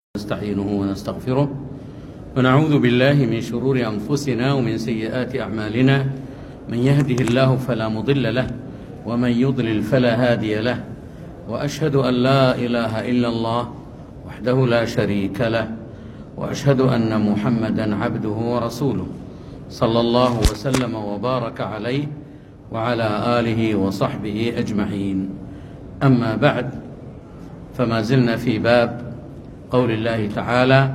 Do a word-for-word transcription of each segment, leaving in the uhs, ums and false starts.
نستعينه ونستغفره ونعوذ بالله من شرور أنفسنا ومن سيئات أعمالنا. من يهده الله فلا مضل له ومن يضلل فلا هادي له، وأشهد أن لا إله إلا الله وحده لا شريك له، وأشهد أن محمدا عبده ورسوله صلى الله وسلم وبارك عليه وعلى آله وصحبه أجمعين. أما بعد، فما زلنا في باب قول الله تعالى: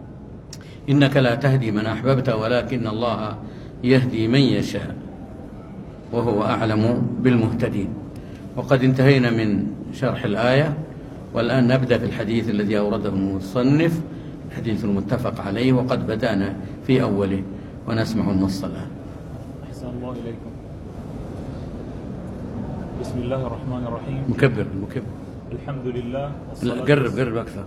إنك لا تهدي من أحببت ولكن الله يهدي من يشاء وهو أعلم بالمهتدين. وقد انتهينا من شرح الآية، والآن نبدأ في الحديث الذي أورده المصنف، الحديث المتفق عليه، وقد بدأنا في أوله ونسمع النص الآن. أحسن الله إليكم. بسم الله الرحمن الرحيم. مكبر مكبر الحمد لله لا قرب قرب أكثر.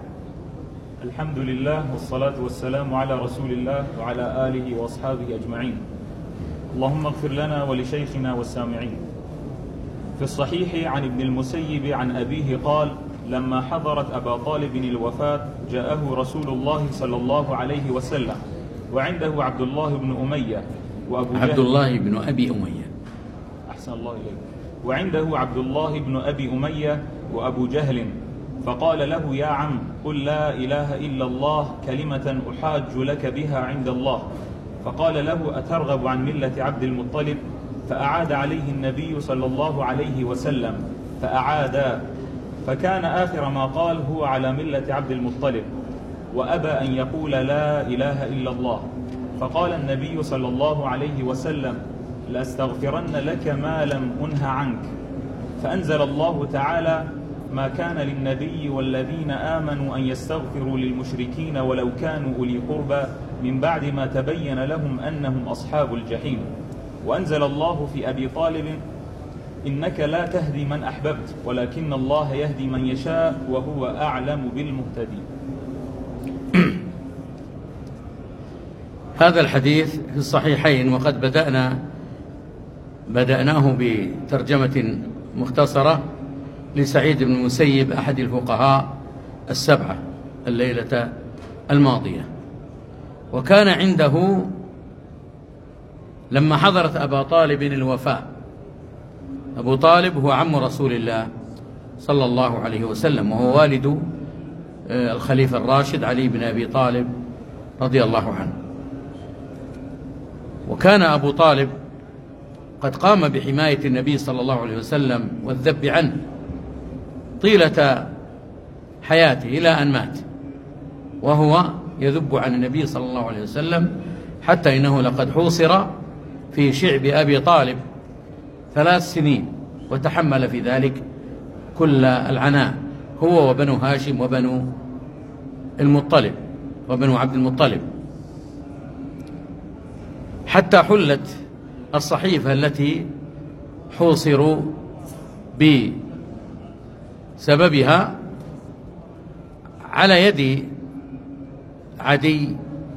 الحمد لله والصلاة والسلام على رسول الله وعلى آله وأصحابه أجمعين. اللهم اغفر لنا ولشيخنا والسامعين. في الصحيح عن ابن المسيب عن أبيه قال: لما حضرت أبا طالب الوفاة جاءه رسول الله صلى الله عليه وسلم وعنده عبد الله بن أمية وأبو جهل. عبد الله بن أبي أمية. أحسن الله إليك. وعنده عبد الله بن أبي أمية وأبو جهل، فقال له: يا عم، قل لا إله إلا الله كلمة أحاج لك بها عند الله. فقال له: أترغب عن ملة عبد المطلب؟ فأعاد عليه النبي صلى الله عليه وسلم فأعاد، فكان آخر ما قال: هو على ملة عبد المطلب، وأبى أن يقول لا إله إلا الله. فقال النبي صلى الله عليه وسلم: لأستغفرن لك ما لم أنه عنك. فأنزل الله تعالى: ما كان للنبي والذين آمنوا أن يستغفروا للمشركين ولو كانوا أولي قربى من بعد ما تبين لهم أنهم أصحاب الجحيم. وأنزل الله في أبي طالب: إنك لا تهدي من أحببت ولكن الله يهدي من يشاء وهو أعلم بالمهتدين. هذا الحديث في الصحيحين، وقد بدأنا بدأناه بترجمة مختصرة لسعيد بن المسيب أحد الفقهاء السبعة الليلة الماضية. وكان عنده لما حضرت أبا طالب الوفاة. أبو طالب هو عم رسول الله صلى الله عليه وسلم، وهو والد الخليفة الراشد علي بن أبي طالب رضي الله عنه. وكان أبو طالب قد قام بحماية النبي صلى الله عليه وسلم والذب عنه طيلة حياته إلى أن مات، وهو يذب عن النبي صلى الله عليه وسلم، حتى إنه لقد حوصر في شعب أبي طالب ثلاث سنين، وتحمل في ذلك كل العناء، هو وبنو هاشم وبنو المطلب وبنو عبد المطلب، حتى حلت الصحيفة التي حوصروا بسببها على يد عدي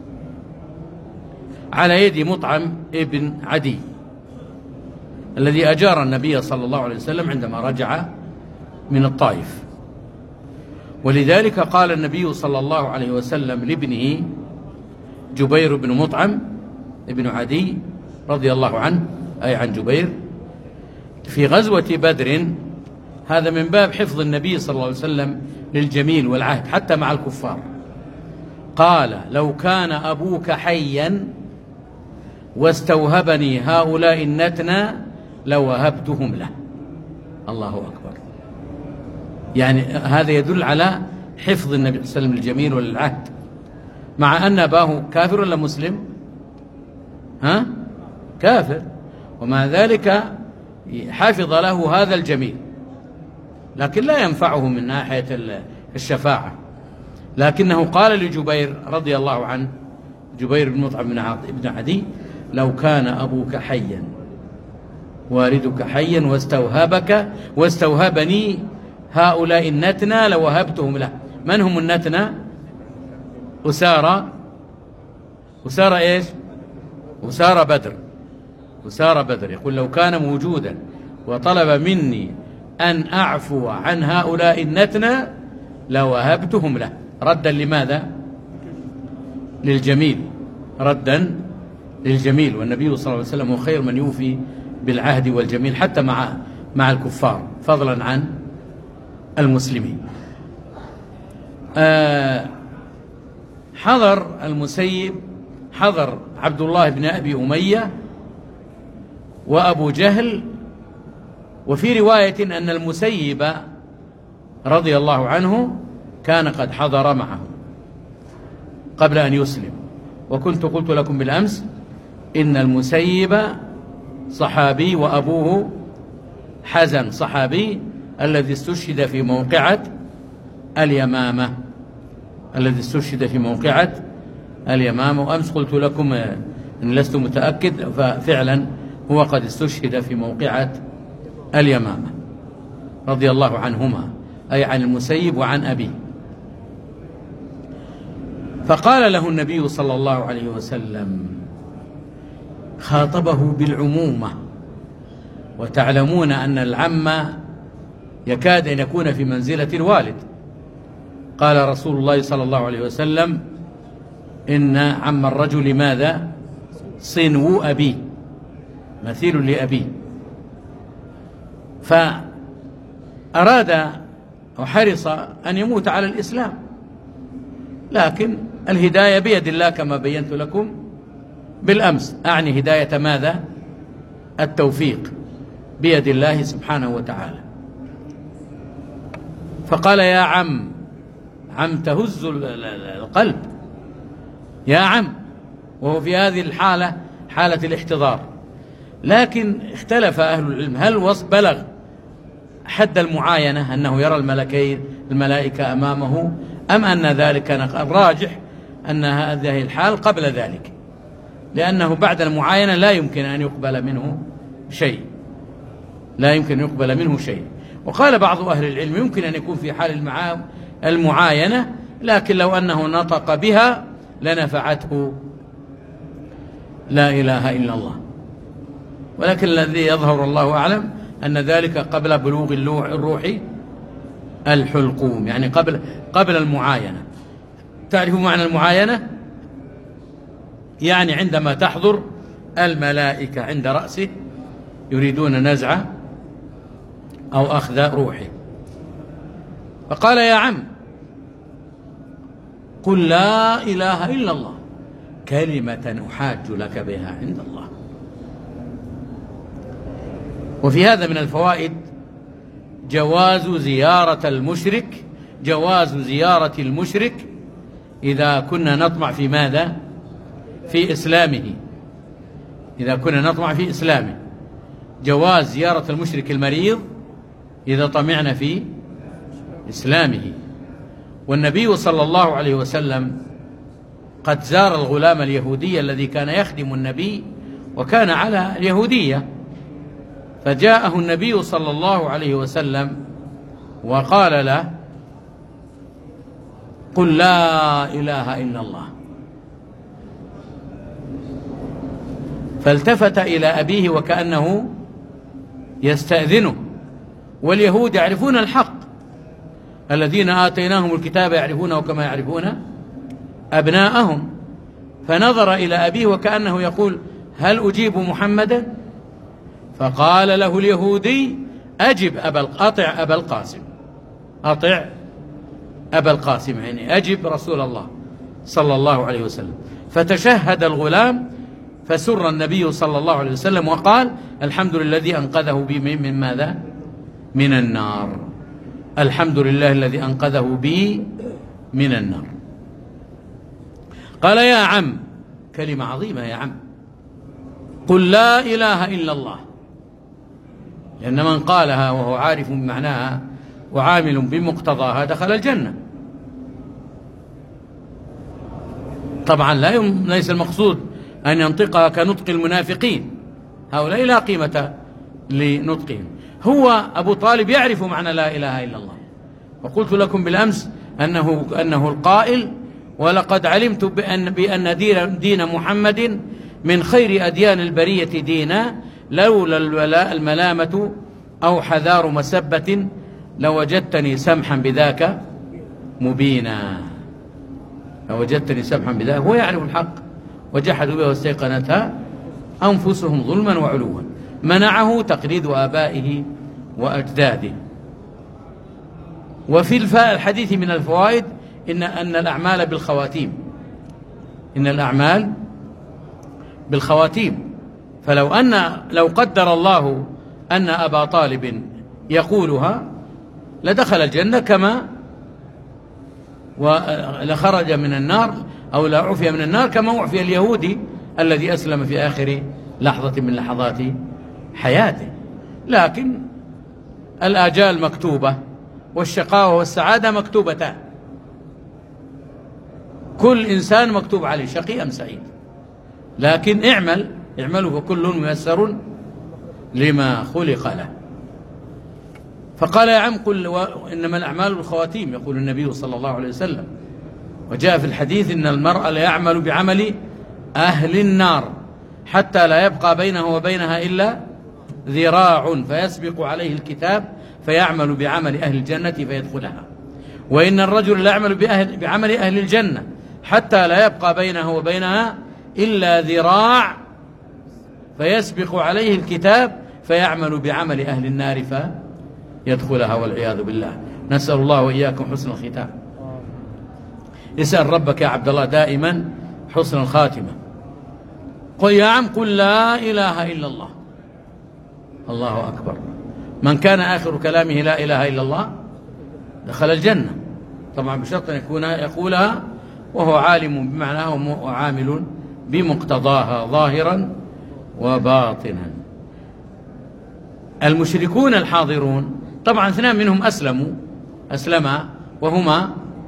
على يد مطعم ابن عدي الذي أجار النبي صلى الله عليه وسلم عندما رجع من الطائف. ولذلك قال النبي صلى الله عليه وسلم لابنه جبير بن مطعم ابن عدي رضي الله عنه، أي عن جبير، في غزوة بدر، هذا من باب حفظ النبي صلى الله عليه وسلم للجميل والعهد حتى مع الكفار، قال: لو كان أبوك حيا واستوهبني هؤلاء النتنى لوهبتهم له. الله أكبر. يعني هذا يدل على حفظ النبي صلى الله عليه وسلم للجميل والعهد، مع أن أباه كافر ولا مسلم؟ ها؟ كافر، ومع ذلك حافظ له هذا الجميل، لكن لا ينفعه من ناحية الشفاعة. لكنه قال لجبير رضي الله عنه، جبير بن مطعم بن عدي: لو كان أبوك حيا والدك حيا واستوهبك واستوهبني هؤلاء النتنى لوهبتهم له. من هم النتنى؟ أسارى أسارى إيش؟ أسارى بدر أسارى بدر. يقول: لو كان موجودا وطلب مني أن أعفو عن هؤلاء النتنى لوهبتهم له. ردا لماذا؟ للجميل، ردا للجميل، والنبي صلى الله عليه وسلم هو خير من يوفي بالعهد والجميل حتى مع مع الكفار فضلا عن المسلمين. آه حضر المسيب، حضر عبد الله بن أبي أمية وأبو جهل، وفي رواية أن المسيب رضي الله عنه كان قد حضر معه قبل أن يسلم. وكنت قلت لكم بالأمس إن المسيب صحابي وأبوه حزن صحابي الذي استشهد في موقعة اليمامة، الذي استشهد في موقعة اليمامة. وأمس قلت لكم إن لست متأكد، ففعلا هو قد استشهد في موقعة اليمامة رضي الله عنهما، أي عن المسيب وعن أبيه. فقال له النبي صلى الله عليه وسلم، خاطبه بالعمومة، وتعلمون أن العم يكاد أن يكون في منزلة الوالد. قال رسول الله صلى الله عليه وسلم: إن عم الرجل ماذا؟ صنو أبيه، مثيل لأبيه. فأراد وحرص أن يموت على الإسلام، لكن الهداية بيد الله كما بينت لكم بالأمس، أعني هداية ماذا؟ التوفيق بيد الله سبحانه وتعالى. فقال: يا عم، عم تهز القلب، يا عم، وهو في هذه الحالة حالة الاحتضار. لكن اختلف أهل العلم، هل بلغ حد المعاينة أنه يرى الملكين الملائكة أمامه، أم أن ذلك كان الراجح أن هذه الحال قبل ذلك، لأنه بعد المعاينة لا يمكن أن يقبل منه شيء، لا يمكن أن يقبل منه شيء. وقال بعض أهل العلم يمكن أن يكون في حال المعاينة، لكن لو أنه نطق بها لنفعته لا إله إلا الله. ولكن الذي يظهر الله أعلم أن ذلك قبل بلوغ الروح الحلقوم، يعني قبل قبل المعاينة. تعرفوا معنى المعاينة؟ يعني عندما تحضر الملائكة عند رأسه يريدون نزعه أو أخذ روحه. فقال: يا عم، قل لا إله إلا الله كلمة أحاج لك بها عند الله. وفي هذا من الفوائد جواز زيارة المشرك، جواز زيارة المشرك إذا كنا نطمع في ماذا؟ في إسلامه. إذا كنا نطمع في إسلامه، جواز زيارة المشرك المريض إذا طمعنا في إسلامه. والنبي صلى الله عليه وسلم قد زار الغلام اليهودي الذي كان يخدم النبي وكان على اليهودية، فجاءه النبي صلى الله عليه وسلم وقال له: قل لا إله إلا الله. فالتفت إلى أبيه وكأنه يستأذنه، واليهود يعرفون الحق، الذين آتيناهم الكتاب يعرفونه كما يعرفون أبناءهم. فنظر إلى أبيه وكأنه يقول: هل أجيب محمدا؟ فقال له اليهودي: أجب أبا أطع أبا القاسم، أطع أبا القاسم، يعني أجب رسول الله صلى الله عليه وسلم. فتشهد الغلام، فسر النبي صلى الله عليه وسلم وقال: الحمد لله الذي أنقذه بي من ماذا؟ من النار. الحمد لله الذي أنقذه بي من النار. قال: يا عم، كلمة عظيمة يا عم، قل لا إله إلا الله، لأن من قالها وهو عارف بمعناها وعامل بمقتضاها دخل الجنة. طبعا لا يم... ليس المقصود أن ينطقها كنطق المنافقين، هؤلاء لا قيمة لنطقهم. هو أبو طالب يعرف معنى لا إله إلا الله، وقلت لكم بالأمس أنه, أنه القائل: ولقد علمت بأن, بأن دين محمد من خير أديان البرية دينا، لولا الولاء الملامة أو حذار مسبة لوجدتني سمحا بذاك مبينا. لوجدتني سمحا بذلك. هو يعرف الحق وجحدوا بها واستيقنتها أنفسهم ظلما وعلوا. منعه تقليد آبائه وأجداده. وفي الحديث من الفوائد إن أن الأعمال بالخواتيم، إن الأعمال بالخواتيم. فلو أن لو قدر الله أن أبا طالب يقولها لدخل الجنة كما ولخرج من النار أو لا عفي من النار كما عفي اليهودي الذي أسلم في آخر لحظة من لحظات حياته. لكن الآجال مكتوبة والشقاوة والسعادة مكتوبتان، كل إنسان مكتوب عليه شقي أم سعيد. لكن اعمل اعملوا فكل ميسر لما خلق له. فقال يا عم قل إنما الأعمال بالخواتيم، يقول النبي صلى الله عليه وسلم. وجاء في الحديث إن المرء لا يعمل بعمل أهل النار حتى لا يبقى بينه وبينها إلا ذراع فيسبق عليه الكتاب فيعمل بعمل أهل الجنة فيدخلها. وإن الرجل لا يعمل بأهل بعمل أهل الجنة حتى لا يبقى بينه وبينها إلا ذراع فيسبق عليه الكتاب فيعمل بعمل أهل النار فيدخلها والعياذ بالله. نسأل الله وإياكم حسن الختام. اسأل ربك يا عبد الله دائما حسن الخاتمة. قل يا عم قل لا إله إلا الله. الله أكبر. من كان آخر كلامه لا إله إلا الله دخل الجنة، طبعا بشرط أن يكون يقولها وهو عالم بمعناها وعامل بمقتضاها ظاهرا وباطنا. المشركون الحاضرون طبعا اثنان منهم أسلموا أسلما وهما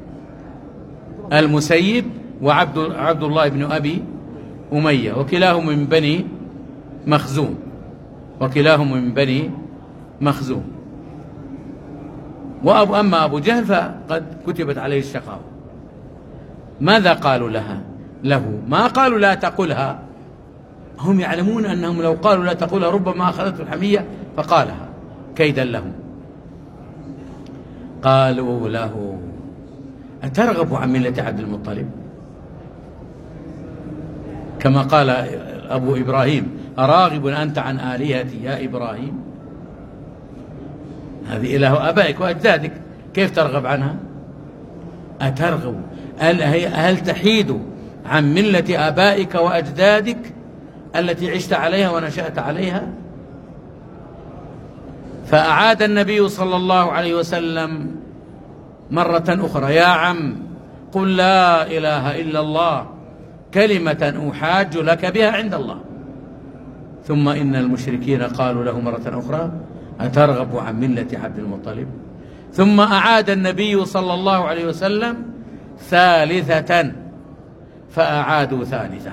المسيب وعبد عبد الله بن أبي أمية، وكلاهم من بني مخزوم وكلاهم من بني مخزوم. وأبو أما أبو جهل فقد كتبت عليه الشقاوة. ماذا قالوا لها له؟ ما قالوا لا تقلها، هم يعلمون أنهم لو قالوا لا تقلها ربما أخذته الحمية فقالها كيدا لهم. قالوا له أترغب عن ملة عبد المطلب؟ كما قال أبو إبراهيم أراغب أنت عن آلهتي يا إبراهيم؟ هذه إله آبائك وأجدادك، كيف ترغب عنها؟ أترغب هل تحيد عن ملة آبائك وأجدادك التي عشت عليها ونشأت عليها؟ فأعاد النبي صلى الله عليه وسلم مرة أخرى يا عم قل لا إله إلا الله كلمة أحاج لك بها عند الله. ثم إن المشركين قالوا له مرة أخرى أترغب عن ملة عبد المطلب؟ ثم أعاد النبي صلى الله عليه وسلم ثالثة فأعادوا ثالثة.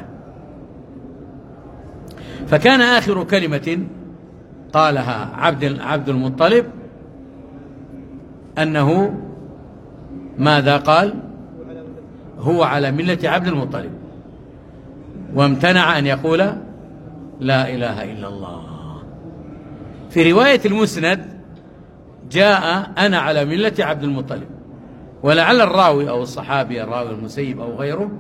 فكان آخر كلمة قالها عبد عبد المطلب أنه ماذا قال؟ هو على ملة عبد المطلب، وامتنع أن يقول لا إله إلا الله. في رواية المسند جاء أنا على ملة عبد المطلب، ولعل الراوي أو الصحابي الراوي المسيب أو غيره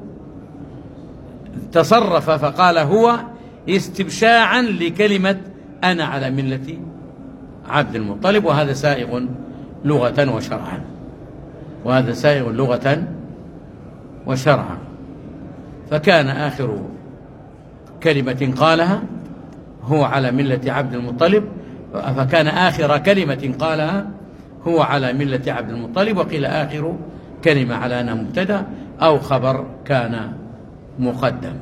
تصرف فقال هو استبشاعا لكلمة أنا على ملة عبد المطلب، وهذا سائغ لغة وشرعا وهذا سائغ لغة وشرعا. فكان آخر كلمة قالها هو على ملة عبد المطلب، فكان آخر كلمة قالها هو على ملة عبد المطلب. وقيل آخر كلمة على أنها مبتدأ أو خبر كان مقدم.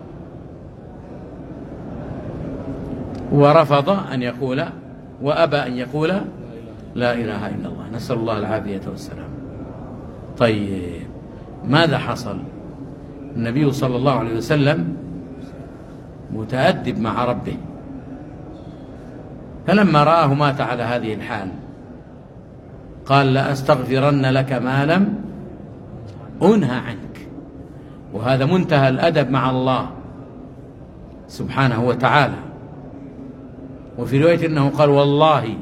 ورفض أن يقول وأبى أن يقول لا إله إلا الله، نسأل الله العافية والسلام. طيب ماذا حصل؟ النبي صلى الله عليه وسلم متأدب مع ربه، فلما رآه مات على هذه الحال قال لأستغفرن لك ما لم أنهى عنك. وهذا منتهى الأدب مع الله سبحانه وتعالى. وفي رواية أنه قال والله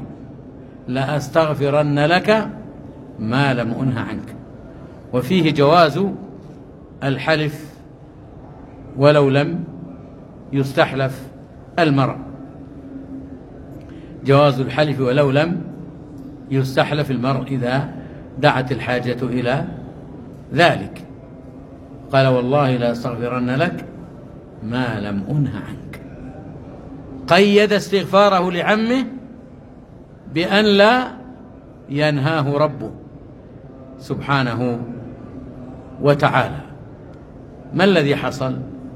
لأستغفرن لك ما لم أنهى عنك. وفيه جواز الحلف ولو لم يستحلف المرء، جواز الحلف ولو لم يستحلف المرء إذا دعت الحاجة إلى ذلك. قال والله لا أستغفرن لك ما لم أنه عنك. قيد استغفاره لعمه بأن لا ينهاه ربه سبحانه وتعالى. ما الذي حصل؟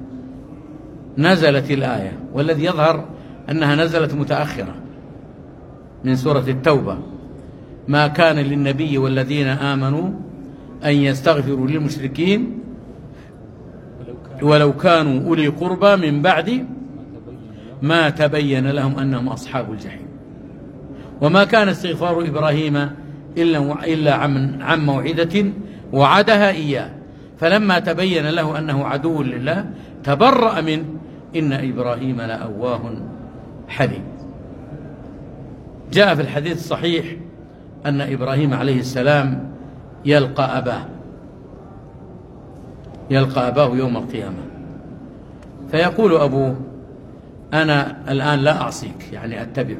نزلت الآية، والذي يظهر أنها نزلت متأخرة من سورة التوبة: ما كان للنبي والذين آمنوا أن يستغفروا للمشركين ولو كانوا أولي قربى من بعد ما تبين لهم أنهم أصحاب الجحيم. وما كان استغفار إبراهيم إلا عن موعدة وعدها إياه، فلما تبين له أنه عدو لله تبرأ منه، إن إبراهيم لأواه حليم. جاء في الحديث الصحيح أن إبراهيم عليه السلام يلقى أباه يلقى أباه يوم القيامة، فيقول أبوه: أنا الآن لا أعصيك، يعني أتبعك.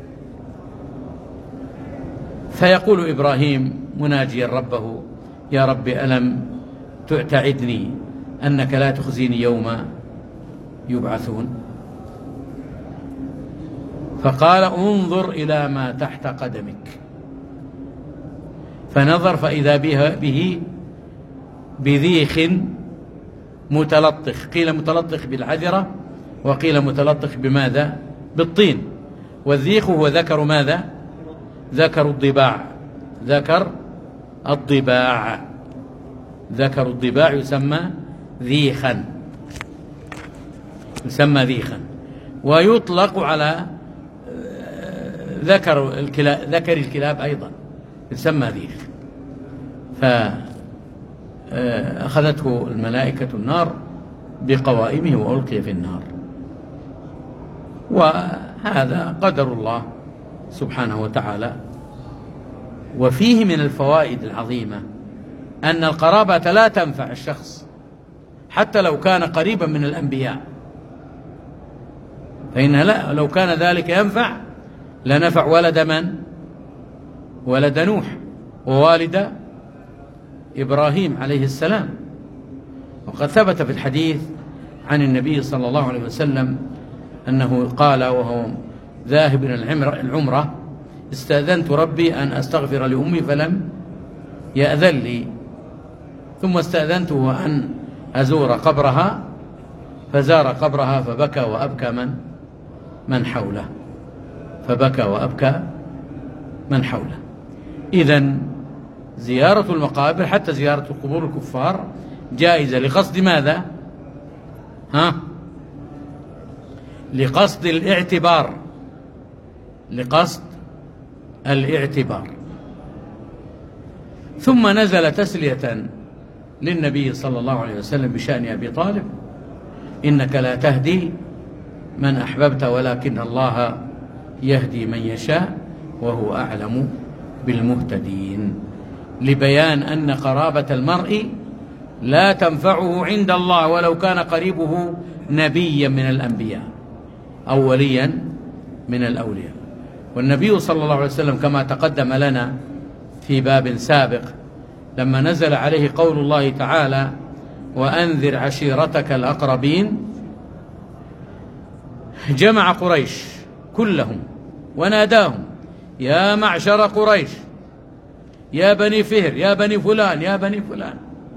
فيقول إبراهيم مناجيا ربه: يا رب ألم تعدني أنك لا تخزيني يوم يبعثون؟ فقال: انظر إلى ما تحت قدمك. فنظر فإذا به بذيخ متلطخ، قيل متلطخ بالعذرة وقيل متلطخ بماذا؟ بالطين. والذيخ هو ذكر ماذا؟ ذكر الضباع ذكر الضباع ذكر الضباع يسمى ذيخا يسمى ذيخا ويطلق على ذكر الكلاب ذكر الكلاب أيضا يسمى ذيخ. فأخذته الملائكة النار بقوائمه وألقي في النار. وهذا قدر الله سبحانه وتعالى. وفيه من الفوائد العظيمة أن القرابة لا تنفع الشخص حتى لو كان قريبا من الأنبياء، فإنها لا لو كان ذلك ينفع لنفع ولد من؟ ولد نوح ووالد إبراهيم عليه السلام. وقد ثبت في الحديث عن النبي صلى الله عليه وسلم أنه قال وهو ذاهب إلى العمرة: استأذنت ربي أن أستغفر لأمي فلم يأذن لي، ثم استأذنته أن أزور قبرها فزار قبرها فبكى وأبكى من من حوله فبكى وأبكى من حوله. إذن زيارة المقابر حتى زيارة قبور الكفار جائزة لقصد ماذا؟ ها؟ لقصد الاعتبار لقصد الاعتبار. ثم نزل تسلية للنبي صلى الله عليه وسلم بشأن أبي طالب: إنك لا تهدي من أحببت ولكن الله يهدي من يشاء وهو أعلم بالمهتدين، لبيان أن قرابة المرء لا تنفعه عند الله ولو كان قريبه نبيا من الأنبياء أو وليا من الأولياء. والنبي صلى الله عليه وسلم كما تقدم لنا في باب سابق لما نزل عليه قول الله تعالى: وأنذر عشيرتك الأقربين، جمع قريش كلهم وناداهم: يا معشر قريش، يا بني فهر، يا بني فلان، يا بني فلان،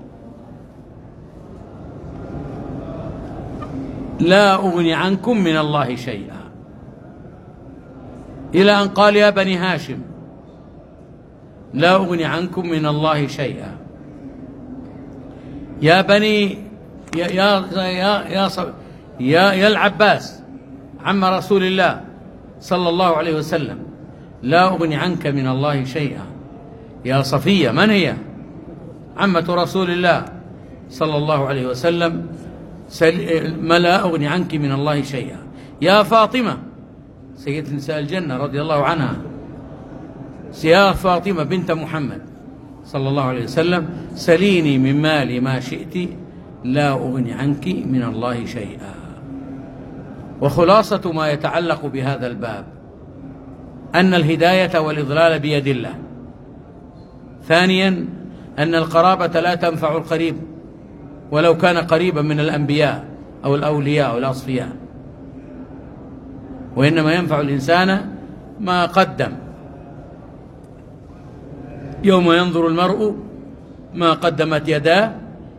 لا أغني عنكم من الله شيئا، إلى أن قال: يا بني هاشم، لا أغني عنكم من الله شيئا، يا بني يا يا يا يا, يا, يا العباس عم رسول الله صلى الله عليه وسلم، لا أغني عنك من الله شيئا، يا صفية، من هي؟ عمة رسول الله صلى الله عليه وسلم، ما لا أغني عنك من الله شيئا، يا فاطمة سيدة نساء الجنة رضي الله عنها، يا فاطمة بنت محمد صلى الله عليه وسلم، سليني من مالي ما شئت لا أغني عنك من الله شيئا. وخلاصة ما يتعلق بهذا الباب أن الهداية والإضلال بيد الله. ثانيا أن القرابة لا تنفع القريب ولو كان قريبا من الأنبياء أو الأولياء أو الأصفياء، وإنما ينفع الإنسان ما قدم. يوم ينظر المرء ما قدمت يداه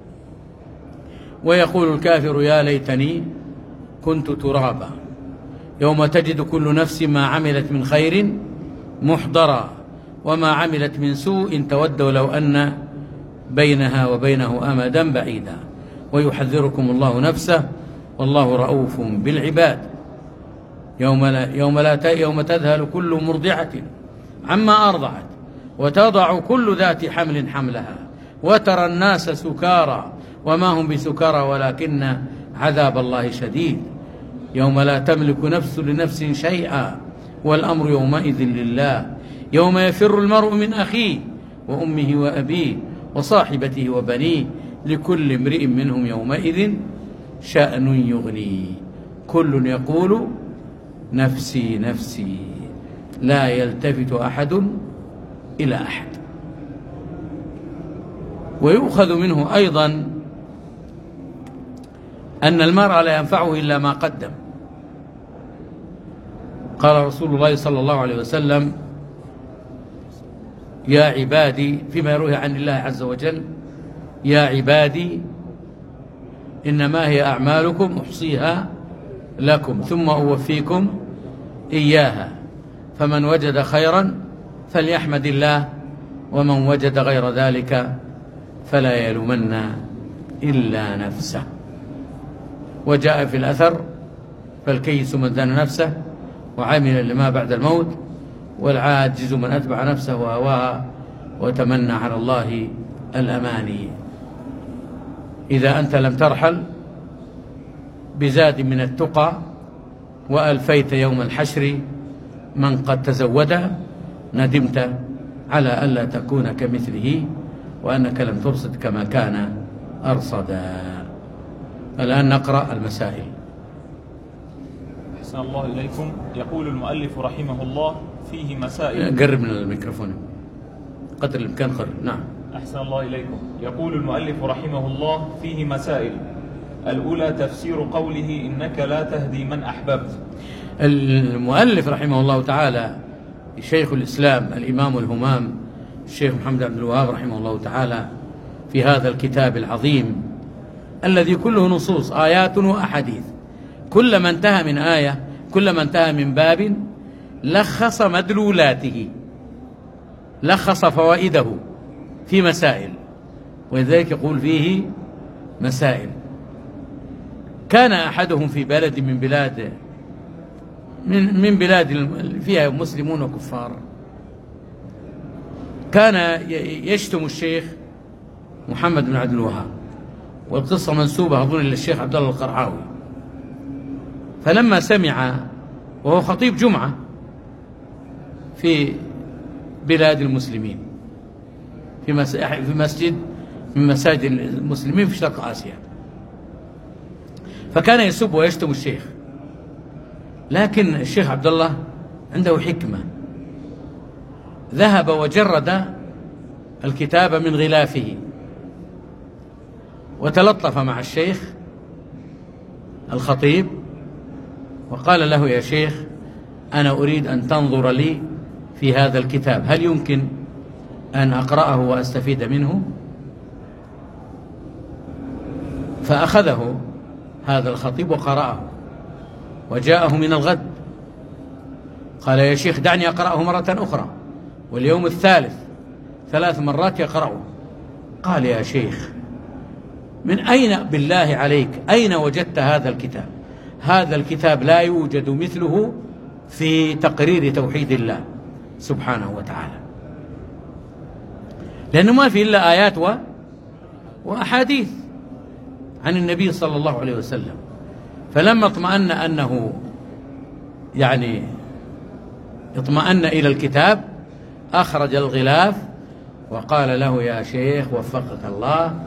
ويقول الكافر يا ليتني كنت ترابا. يوم تجد كل نفس ما عملت من خير محضرا وما عملت من سوء تود لو أن بينها وبينه أمدا بعيدا. ويحذركم الله نفسه والله رؤوف بالعباد. يوم لا يوم لا يوم تذهل كل مرضعة عما أرضعت وتضع كل ذات حمل حملها وترى الناس سكارى وما هم بسكارى ولكن عذاب الله شديد. يوم لا تملك نفس لنفس شيئا والأمر يومئذ لله. يوم يفر المرء من أخيه وأمه وأبيه وصاحبته وبنيه لكل امرئ منهم يومئذ شأن يغنيه. كل يقول نفسي نفسي لا يلتفت أحد إلى أحد. ويؤخذ منه أيضا أن المرء لا ينفعه إلا ما قدم. قال رسول الله صلى الله عليه وسلم يا عبادي فيما يروي عن الله عز وجل يا عبادي إنما هي أعمالكم أحصيها لكم ثم أوفيكم إياها فمن وجد خيرا فليحمد الله ومن وجد غير ذلك فلا يلومن إلا نفسه. وجاء في الأثر فالكيس من دان نفسه وعمل لما بعد الموت والعاجز من أتبع نفسه وهواها وتمنى على الله الأماني. إذا أنت لم ترحل بزاد من التقى وألفيت يوم الحشر من قد تزود ندمت على ألا تكون كمثله وأنك لم ترصد كما كان أرصدا. الآن نقرأ المسائل. أحسن الله إليكم. يقول المؤلف رحمه الله فيه مسائل. قرب من الميكروفون قدر الإمكان قرب. نعم. أحسن الله إليكم. يقول المؤلف رحمه الله فيه مسائل. الأولى تفسير قوله إنك لا تهدي من أحببت. المؤلف رحمه الله تعالى شيخ الإسلام الإمام الهمام الشيخ محمد عبد الوهاب رحمه الله تعالى في هذا الكتاب العظيم الذي كله نصوص آيات وأحاديث، كلما انتهى من آية كلما انتهى من باب لخص مدلولاته لخص فوائده في مسائل، ولذلك يقول فيه مسائل. كان أحدهم في بلد من بلاد من من بلاد فيها مسلمون وكفار، كان يشتم الشيخ محمد بن عبد الوهاب، والقصة منسوبة أظن للشيخ عبد الله القرعاوي. فلما سمع وهو خطيب جمعة في بلاد المسلمين في في مسجد من مساجد المسلمين في شرق آسيا، فكان يسب ويشتم الشيخ، لكن الشيخ عبد الله عنده حكمة، ذهب وجرد الكتاب من غلافه وتلطف مع الشيخ الخطيب وقال له يا شيخ أنا أريد أن تنظر لي في هذا الكتاب، هل يمكن أن أقرأه وأستفيد منه؟ فأخذه هذا الخطيب وقرأه، وجاءه من الغد قال يا شيخ دعني أقرأه مرة أخرى، واليوم الثالث ثلاث مرات يقرأه. قال يا شيخ من أين بالله عليك أين وجدت هذا الكتاب؟ هذا الكتاب لا يوجد مثله في تقرير توحيد الله سبحانه وتعالى، لأنه ما في إلا آيات و... وأحاديث عن النبي صلى الله عليه وسلم. فلما اطمأن أنه يعني اطمأن إلى الكتاب أخرج الغلاف وقال له يا شيخ وفقك الله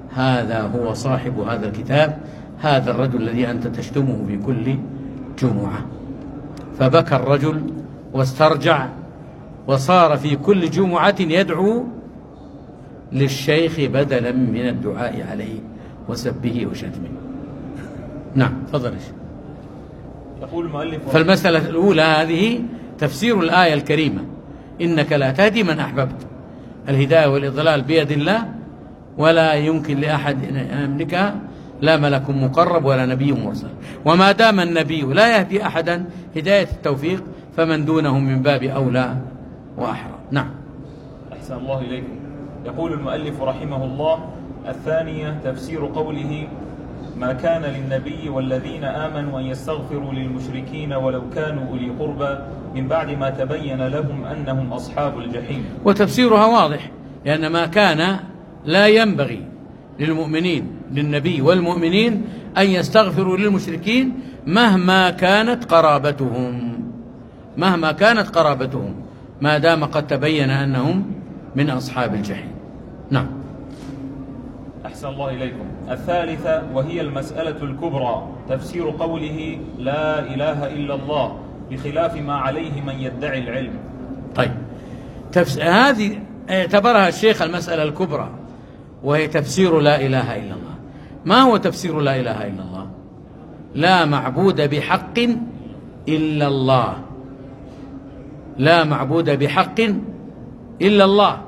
هذا هو صاحب هذا الكتاب، هذا الرجل الذي أنت تشتمه في كل جمعة. فبكى الرجل واسترجع، وصار في كل جمعة يدعو للشيخ بدلا من الدعاء عليه وسبه وشتمه. نعم، تفضل. يقول المؤلف: فالمسألة الأولى هذه تفسير الآية الكريمة: إنك لا تهدي من أحببت. الهداية والإضلال بيد الله، ولا يمكن لأحد أن يملكها، لا ملك مقرب ولا نبي مرسل. وما دام النبي لا يهدي أحدا هداية التوفيق، فمن دونه من باب أولى وأحرى. نعم. أحسن الله إليكم. يقول المؤلف رحمه الله: الثانية تفسير قوله: ما كان للنبي والذين آمنوا أن يستغفروا للمشركين ولو كانوا أولي قربى من بعد ما تبين لهم أنهم أصحاب الجحيم. وتفسيرها واضح، لأن ما كان لا ينبغي للمؤمنين للنبي والمؤمنين أن يستغفروا للمشركين مهما كانت قرابتهم مهما كانت قرابتهم ما دام قد تبين أنهم من أصحاب الجحيم. نعم. أحسن الله إليكم. الثالثة وهي المسألة الكبرى، تفسير قوله: لا إله إلا الله، بخلاف ما عليه من يدعي العلم. طيب، تفس... هذه اعتبرها الشيخ المسألة الكبرى، وهي تفسير لا إله إلا الله. ما هو تفسير لا إله إلا الله؟ لا معبود بحق إلا الله، لا معبود بحق إلا الله.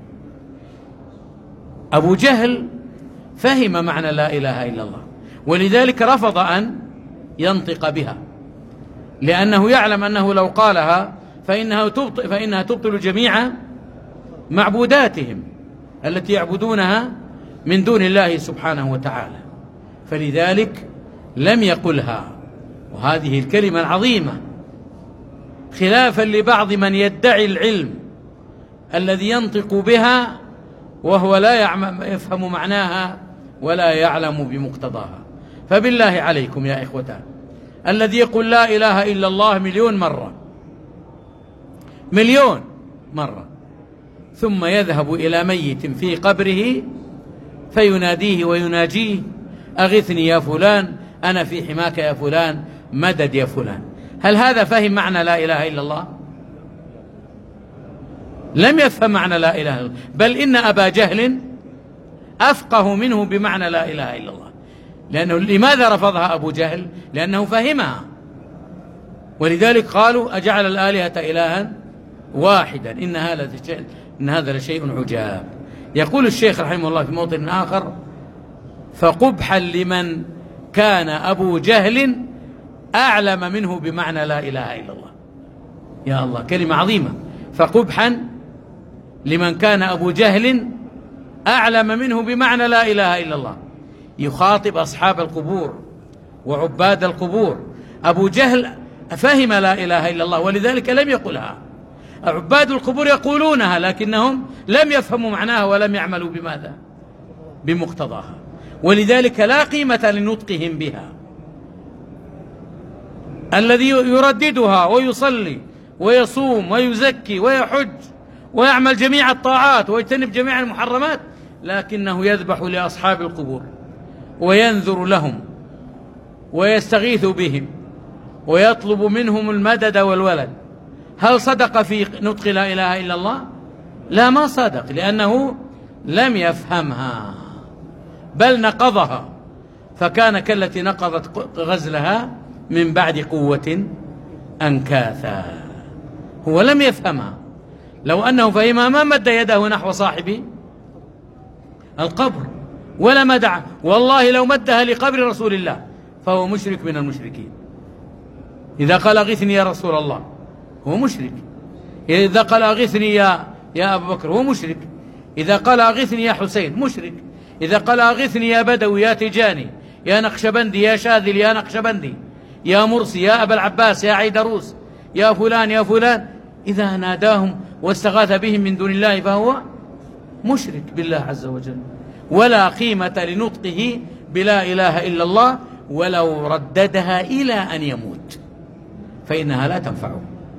أبو جهل فهم معنى لا إله إلا الله، ولذلك رفض أن ينطق بها، لأنه يعلم أنه لو قالها فإنها تبطل, فإنها تبطل جميع معبوداتهم التي يعبدونها من دون الله سبحانه وتعالى، فلذلك لم يقلها. وهذه الكلمة العظيمة خلافا لبعض من يدعي العلم الذي ينطق بها وهو لا يفهم معناها ولا يعلم بمقتضاها. فبالله عليكم يا إخوتان، الذي يقول لا إله إلا الله مليون مرة مليون مرة ثم يذهب إلى ميت في قبره فيناديه ويناجيه: أغثني يا فلان، أنا في حماك يا فلان، مدد يا فلان، هل هذا فهم معنى لا إله إلا الله؟ لم يفهم معنى لا إله إلا الله، بل إن أبا جهل أفقه منه بمعنى لا إله إلا الله. لأنه لماذا رفضها أبو جهل؟ لأنه فهمها، ولذلك قالوا: أجعل الآلهة إلها واحدا إن هذا لشيء إن هذا لشيء عجاب. يقول الشيخ رحمه الله في موطن آخر: فقبحا لمن كان أبو جهل أعلم منه بمعنى لا إله إلا الله. يا الله، كلمة عظيمة. فقبحا لمن كان أبو جهل أعلم منه بمعنى لا إله إلا الله. يخاطب أصحاب القبور وعباد القبور. أبو جهل فهم لا إله إلا الله ولذلك لم يقلها. عباد القبور يقولونها لكنهم لم يفهموا معناها ولم يعملوا بماذا؟ بمقتضاها، ولذلك لا قيمة لنطقهم بها. الذي يرددها ويصلي ويصوم ويزكي ويحج ويعمل جميع الطاعات ويجتنب جميع المحرمات، لكنه يذبح لأصحاب القبور وينذر لهم ويستغيث بهم ويطلب منهم المدد والولد، هل صدق في نطق لا إله إلا الله؟ لا، ما صدق، لأنه لم يفهمها بل نقضها، فكان كالتي نقضت غزلها من بعد قوة أنكاثا. هو لم يفهمها، لو أنه فهمها ما مد يده نحو صاحب القبر ولا مدع، والله لو مدها لقبر رسول الله فهو مشرك من المشركين. إذا قال أغثني يا رسول الله هو مشرك، إذا قال أغثني يا يا أبو بكر هو مشرك، إذا قال أغثني يا حسين مشرك، إذا قال أغثني يا بدوي يا تجاني يا نقشبندي يا شاذلي يا نقشبندي يا مرسي يا أبا العباس يا عيدروس يا فلان يا فلان، إذا ناداهم واستغاث بهم من دون الله فهو مشرك بالله عز وجل، ولا قيمة لنطقه بلا إله إلا الله ولو رددها إلى أن يموت، فإنها لا تنفعه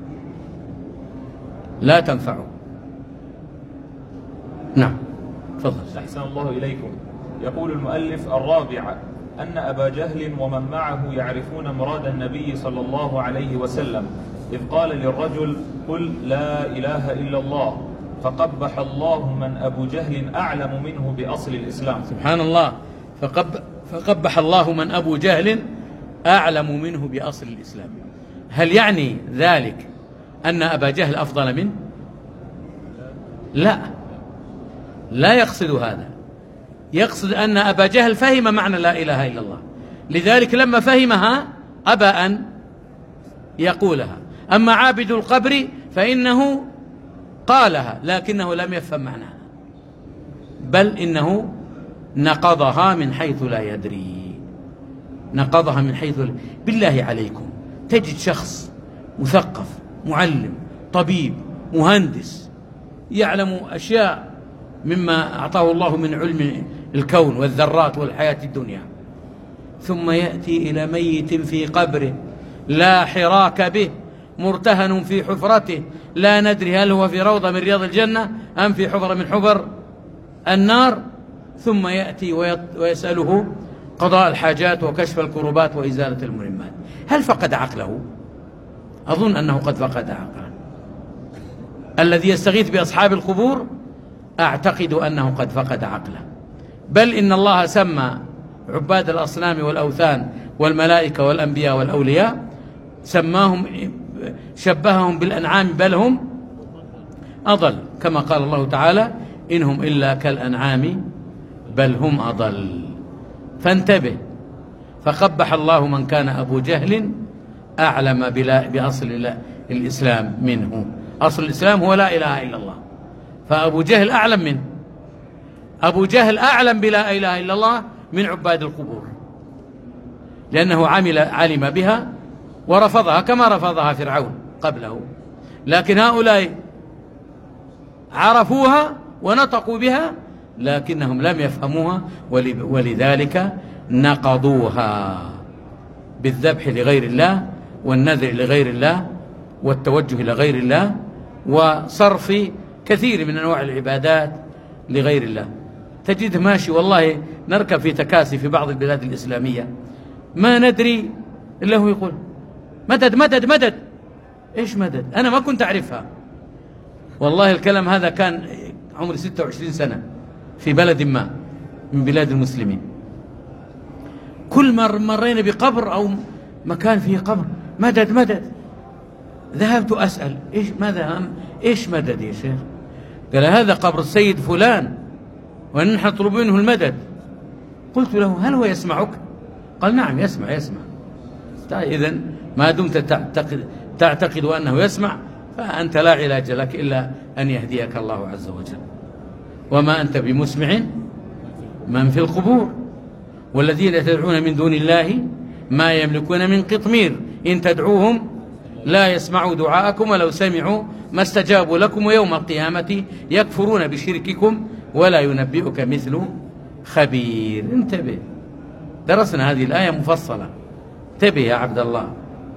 لا تنفعه. نعم، تفضل. أحسن الله إليكم. يقول المؤلف: الرابع أن أبا جهل ومن معه يعرفون مراد النبي صلى الله عليه وسلم، إذ قال للرجل: قل لا إله إلا الله، فقبح الله من أبو جهل أعلم منه بأصل الإسلام. سبحان الله. فقب فقبح الله من أبو جهل أعلم منه بأصل الإسلام. هل يعني ذلك أن أبا جهل أفضل منه؟ لا، لا يقصد هذا. يقصد أن أبا جهل فهم معنى لا إله إلا الله، لذلك لما فهمها أبى أن يقولها. أما عابد القبر فإنه قالها لكنه لم يفهم معناها، بل إنه نقضها من حيث لا يدري. نقضها من حيث لا... بالله عليكم تجد شخص مثقف معلم طبيب مهندس يعلم أشياء مما أعطاه الله من علم الكون والذرات والحياة الدنيا، ثم يأتي إلى ميت في قبره لا حراك به مرتهن في حفرته، لا ندري هل هو في روضة من رياض الجنة أم في حفرة من حفر النار، ثم يأتي ويسأله قضاء الحاجات وكشف الكربات وإزالة الملمات. هل فقد عقله؟ أظن أنه قد فقد عقله. الذي يستغيث بأصحاب القبور أعتقد أنه قد فقد عقله، بل إن الله سمى عباد الأصنام والأوثان والملائكة والأنبياء والأولياء، سماهم شبههم بالأنعام بل هم أضل، كما قال الله تعالى: إنهم إلا كالأنعام بل هم أضل. فانتبه. فقبح الله من كان أبو جهل أعلم بأصل الإسلام منه. أصل الإسلام هو لا إله إلا الله، فأبو جهل أعلم منه. أبو جهل أعلم بلا إله إلا الله من عباد القبور، لأنه عمل علم بها ورفضها كما رفضها فرعون قبله، لكن هؤلاء عرفوها ونطقوا بها لكنهم لم يفهموها، ولذلك نقضوها بالذبح لغير الله والنذر لغير الله والتوجه لغير الله وصرف كثير من أنواع العبادات لغير الله. تجد ماشي والله نركب في تكاسي في بعض البلاد الإسلامية ما ندري إلا هو يقول مدد مدد مدد. إيش مدد؟ أنا ما كنت أعرفها والله. الكلام هذا كان عمري ستة وعشرين سنة في بلد ما من بلاد المسلمين، كل مر مرينا بقبر أو مكان فيه قبر مدد مدد. ذهبت أسأل إيش ماذا إيش مدد يا شيخ؟ قال هذا قبر السيد فلان ونحن نطلب منه المدد. قلت له هل هو يسمعك؟ قال نعم يسمع يسمع. إذن ما دمت تعتقد, تعتقد أنه يسمع فأنت لا علاج لك إلا أن يهديك الله عز وجل. وما أنت بمسمع من في القبور والذين تدعون من دون الله ما يملكون من قطمير إن تدعوهم لا يسمعوا دعاءكم ولو سمعوا ما استجابوا لكم ويوم القيامة يكفرون بشرككم ولا ينبئك مثل خبير. انتبه، درسنا هذه الآية مفصلة. انتبه يا عبد الله،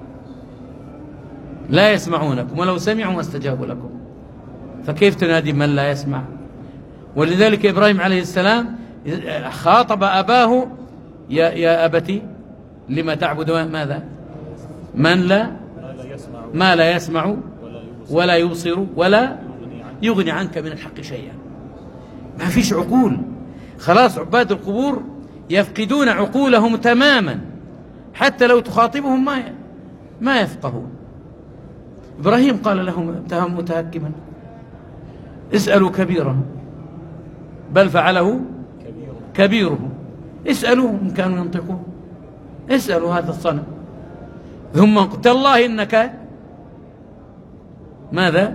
لا يسمعونكم ولو سمعوا ما استجابوا لكم، فكيف تنادي من لا يسمع؟ ولذلك إبراهيم عليه السلام خاطب أباه يا, يا أبتي لما تعبد ماذا؟ من لا ما لا يسمع ولا يبصر ولا يغني عنك من الحق شيئا. ما فيش عقول، خلاص عباد القبور يفقدون عقولهم تماما، حتى لو تخاطبهم ما ما يفقهون. إبراهيم قال لهم متهكما اسألوا كبيرهم بل فعله كبيرهم، اسألوهم إن كانوا ينطقون، اسألوا هذا الصنم. ثم قلت الله إنك ماذا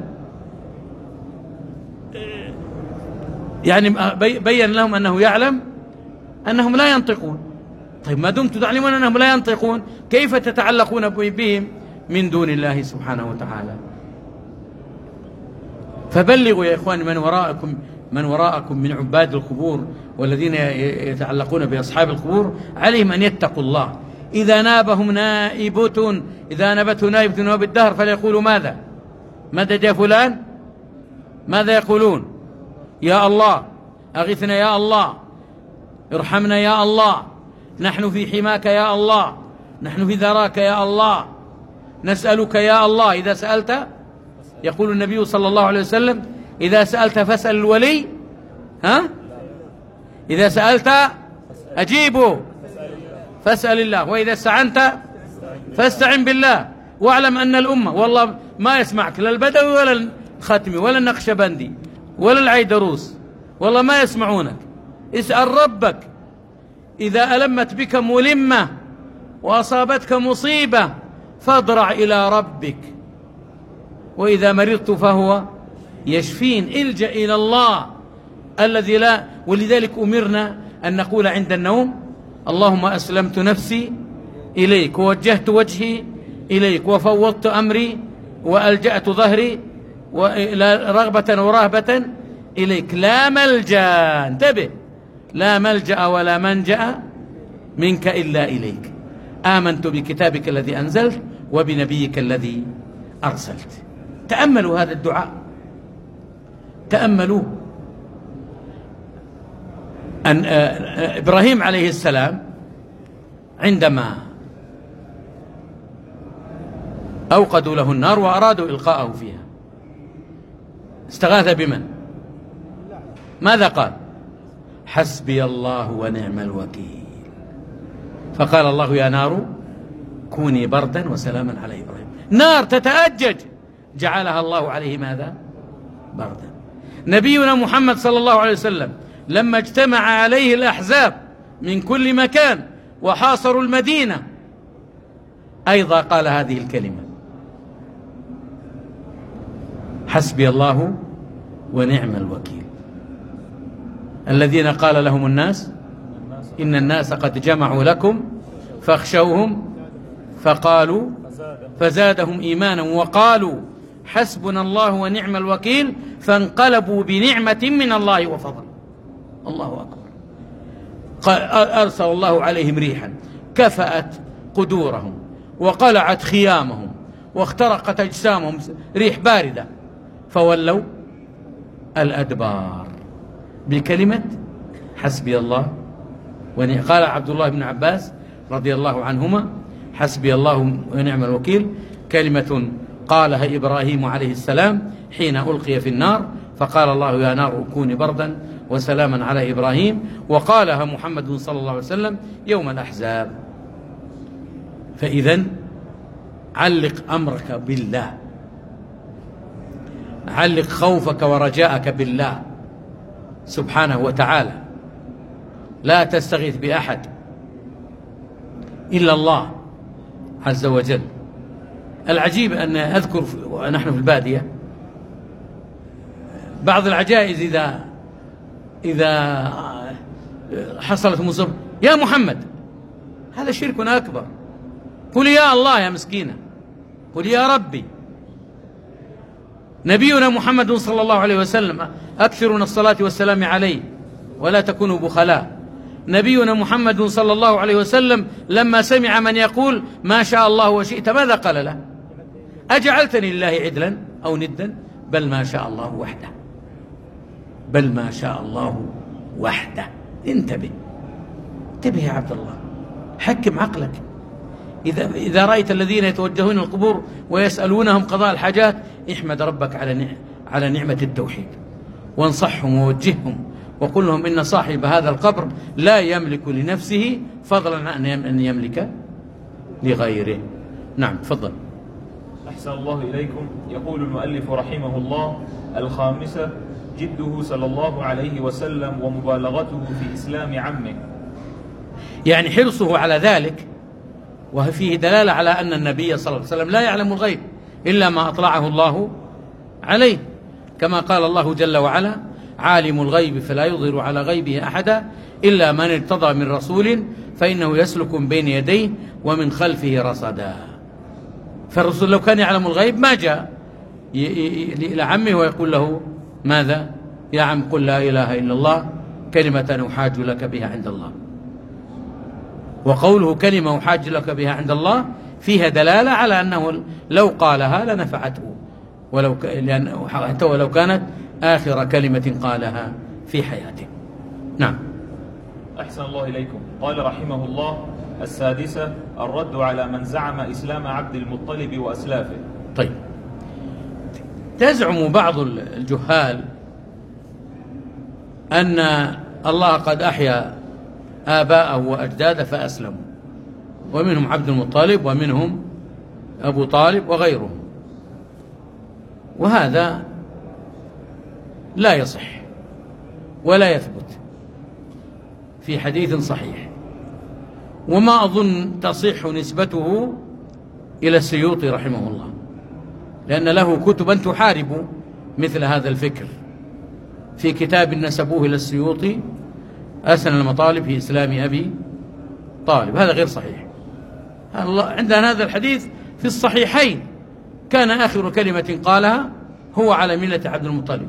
يعني بين لهم أنه يعلم أنهم لا ينطقون. طيب ما دمتم تعلمون أنهم لا ينطقون كيف تتعلقون بهم من دون الله سبحانه وتعالى؟ فبلغوا يا إخوان من وراءكم من وراءكم من عباد القبور والذين يتعلقون بأصحاب القبور عليهم أن يتقوا الله. إذا نابهم نائبة إذا نبته نائبة نواب الدهر فليقولوا ماذا؟ مدد يا فلان؟ ماذا يقولون؟ يا الله أغثنا يا الله ارحمنا يا الله، نحن في حماك يا الله، نحن في ذراك يا الله، نسألك يا الله. إذا سألت، يقول النبي صلى الله عليه وسلم: إذا سألت فاسأل الولي، ها؟ إذا سألت أجيبه فاسأل الله، وإذا استعنت فاستعن بالله. واعلم أن الأمة والله ما يسمعك لا البدوي ولا الختمي ولا النقشبندي ولا العيدروس، والله ما يسمعونك. اسأل ربك. إذا ألمت بك ملمة وأصابتك مصيبة فاضرع إلى ربك، وإذا مرضت فهو يشفين. الجأ إلى الله الذي لا. ولذلك أمرنا أن نقول عند النوم: اللهم أسلمت نفسي إليك، ووجهت وجهي إليك، وفوضت أمري، وألجأت ظهري رغبة ورهبة إليك، لا ملجأ، انتبه، لا ملجأ ولا منجأ منك إلا إليك. آمنت بكتابك الذي أنزلت وبنبيك الذي أرسلت. تأملوا هذا الدعاء، تأملوا أن إبراهيم عليه السلام عندما أوقدوا له النار وأرادوا إلقاءه فيها استغاث بمن؟ ماذا قال؟ حسبي الله ونعم الوكيل. فقال الله: يا نار كوني بردا وسلاما على إبراهيم. نار تتأجج جعلها الله عليه ماذا؟ بردا. نبينا محمد صلى الله عليه وسلم لما اجتمع عليه الأحزاب من كل مكان وحاصروا المدينة أيضا قال هذه الكلمة: حسبي الله ونعم الوكيل. الذين قال لهم الناس إن الناس قد جمعوا لكم فاخشوهم فقالوا فزادهم إيمانا وقالوا حسبنا الله ونعم الوكيل، فانقلبوا بنعمة من الله وفضل. الله أكبر. أرسل الله عليهم ريحا كفأت قدورهم وقلعت خيامهم واخترقت أجسامهم، ريح باردة، فولوا الأدبار بكلمة حسبي الله ونعم. قال عبد الله بن عباس رضي الله عنهما: حسبي الله ونعم الوكيل كلمة قالها إبراهيم عليه السلام حين ألقي في النار، فقال الله: يا نار كوني بردا وسلاما على إبراهيم. وقالها محمد صلى الله عليه وسلم يوم الأحزاب. فإذن علق أمرك بالله، علق خوفك ورجاءك بالله سبحانه وتعالى، لا تستغيث بأحد إلا الله عز وجل. العجيب أن أذكر ونحن في البادية بعض العجائز إذا إذا حصلت مصيبة: يا محمد، هذا شرك أكبر. قل يا الله يا مسكينة، قل يا ربي. نبينا محمد صلى الله عليه وسلم: أكثروا من الصلاة والسلام عليه ولا تكونوا بخلاء. نبينا محمد صلى الله عليه وسلم لما سمع من يقول ما شاء الله وشئت ماذا قال له؟ أجعلتني لله عدلا أو ندا؟ بل ما شاء الله وحده، بل ما شاء الله وحده. انتبه، انتبه يا عبد الله، حكم عقلك. إذا, إذا رأيت الذين يتوجهون القبور ويسألونهم قضاء الحاجات احمد ربك على على نعمة التوحيد، وانصحهم ووجههم وقل لهم إن صاحب هذا القبر لا يملك لنفسه فضلا عن أن يملك لغيره. نعم، تفضل. أحسن الله إليكم. يقول المؤلف رحمه الله: الخامسة جده صلى الله عليه وسلم ومبالغته في إسلام عمه، يعني حرصه على ذلك، وفيه دلالة على أن النبي صلى الله عليه وسلم لا يعلم الغيب إلا ما أطلعه الله عليه، كما قال الله جل وعلا: عالم الغيب فلا يظهر على غيبه أحدا إلا من ارتضى من رسول فإنه يسلك من بين يديه ومن خلفه رصدا. فالرسول لو كان يعلم الغيب ما جاء إلى عمه ويقول له ماذا؟ يا عم قل لا إله إلا الله كلمة أحاج لك بها عند الله. وقوله كلمة أحاج لك بها عند الله فيها دلالة على أنه لو قالها لنفعته، ولو ك... لأن حتى ولو كانت آخر كلمة قالها في حياته. نعم. أحسن الله إليكم. قال رحمه الله: السادسة الرد على من زعم إسلام عبد المطلب وأسلافه. طيب، تزعم بعض الجهال أن الله قد أحيا آباءه وأجداده فأسلموا، ومنهم عبد المطلب ومنهم أبو طالب وغيرهم، وهذا لا يصح ولا يثبت في حديث صحيح، وما أظن تصح نسبته إلى السيوطي رحمه الله، لأن له كتبا تحارب مثل هذا الفكر. في كتاب نسبوه إلى السيوطي أسن المطالب في إسلام أبي طالب، هذا غير صحيح. عندنا هذا الحديث في الصحيحين، كان آخر كلمة قالها هو على ملة عبد المطلب،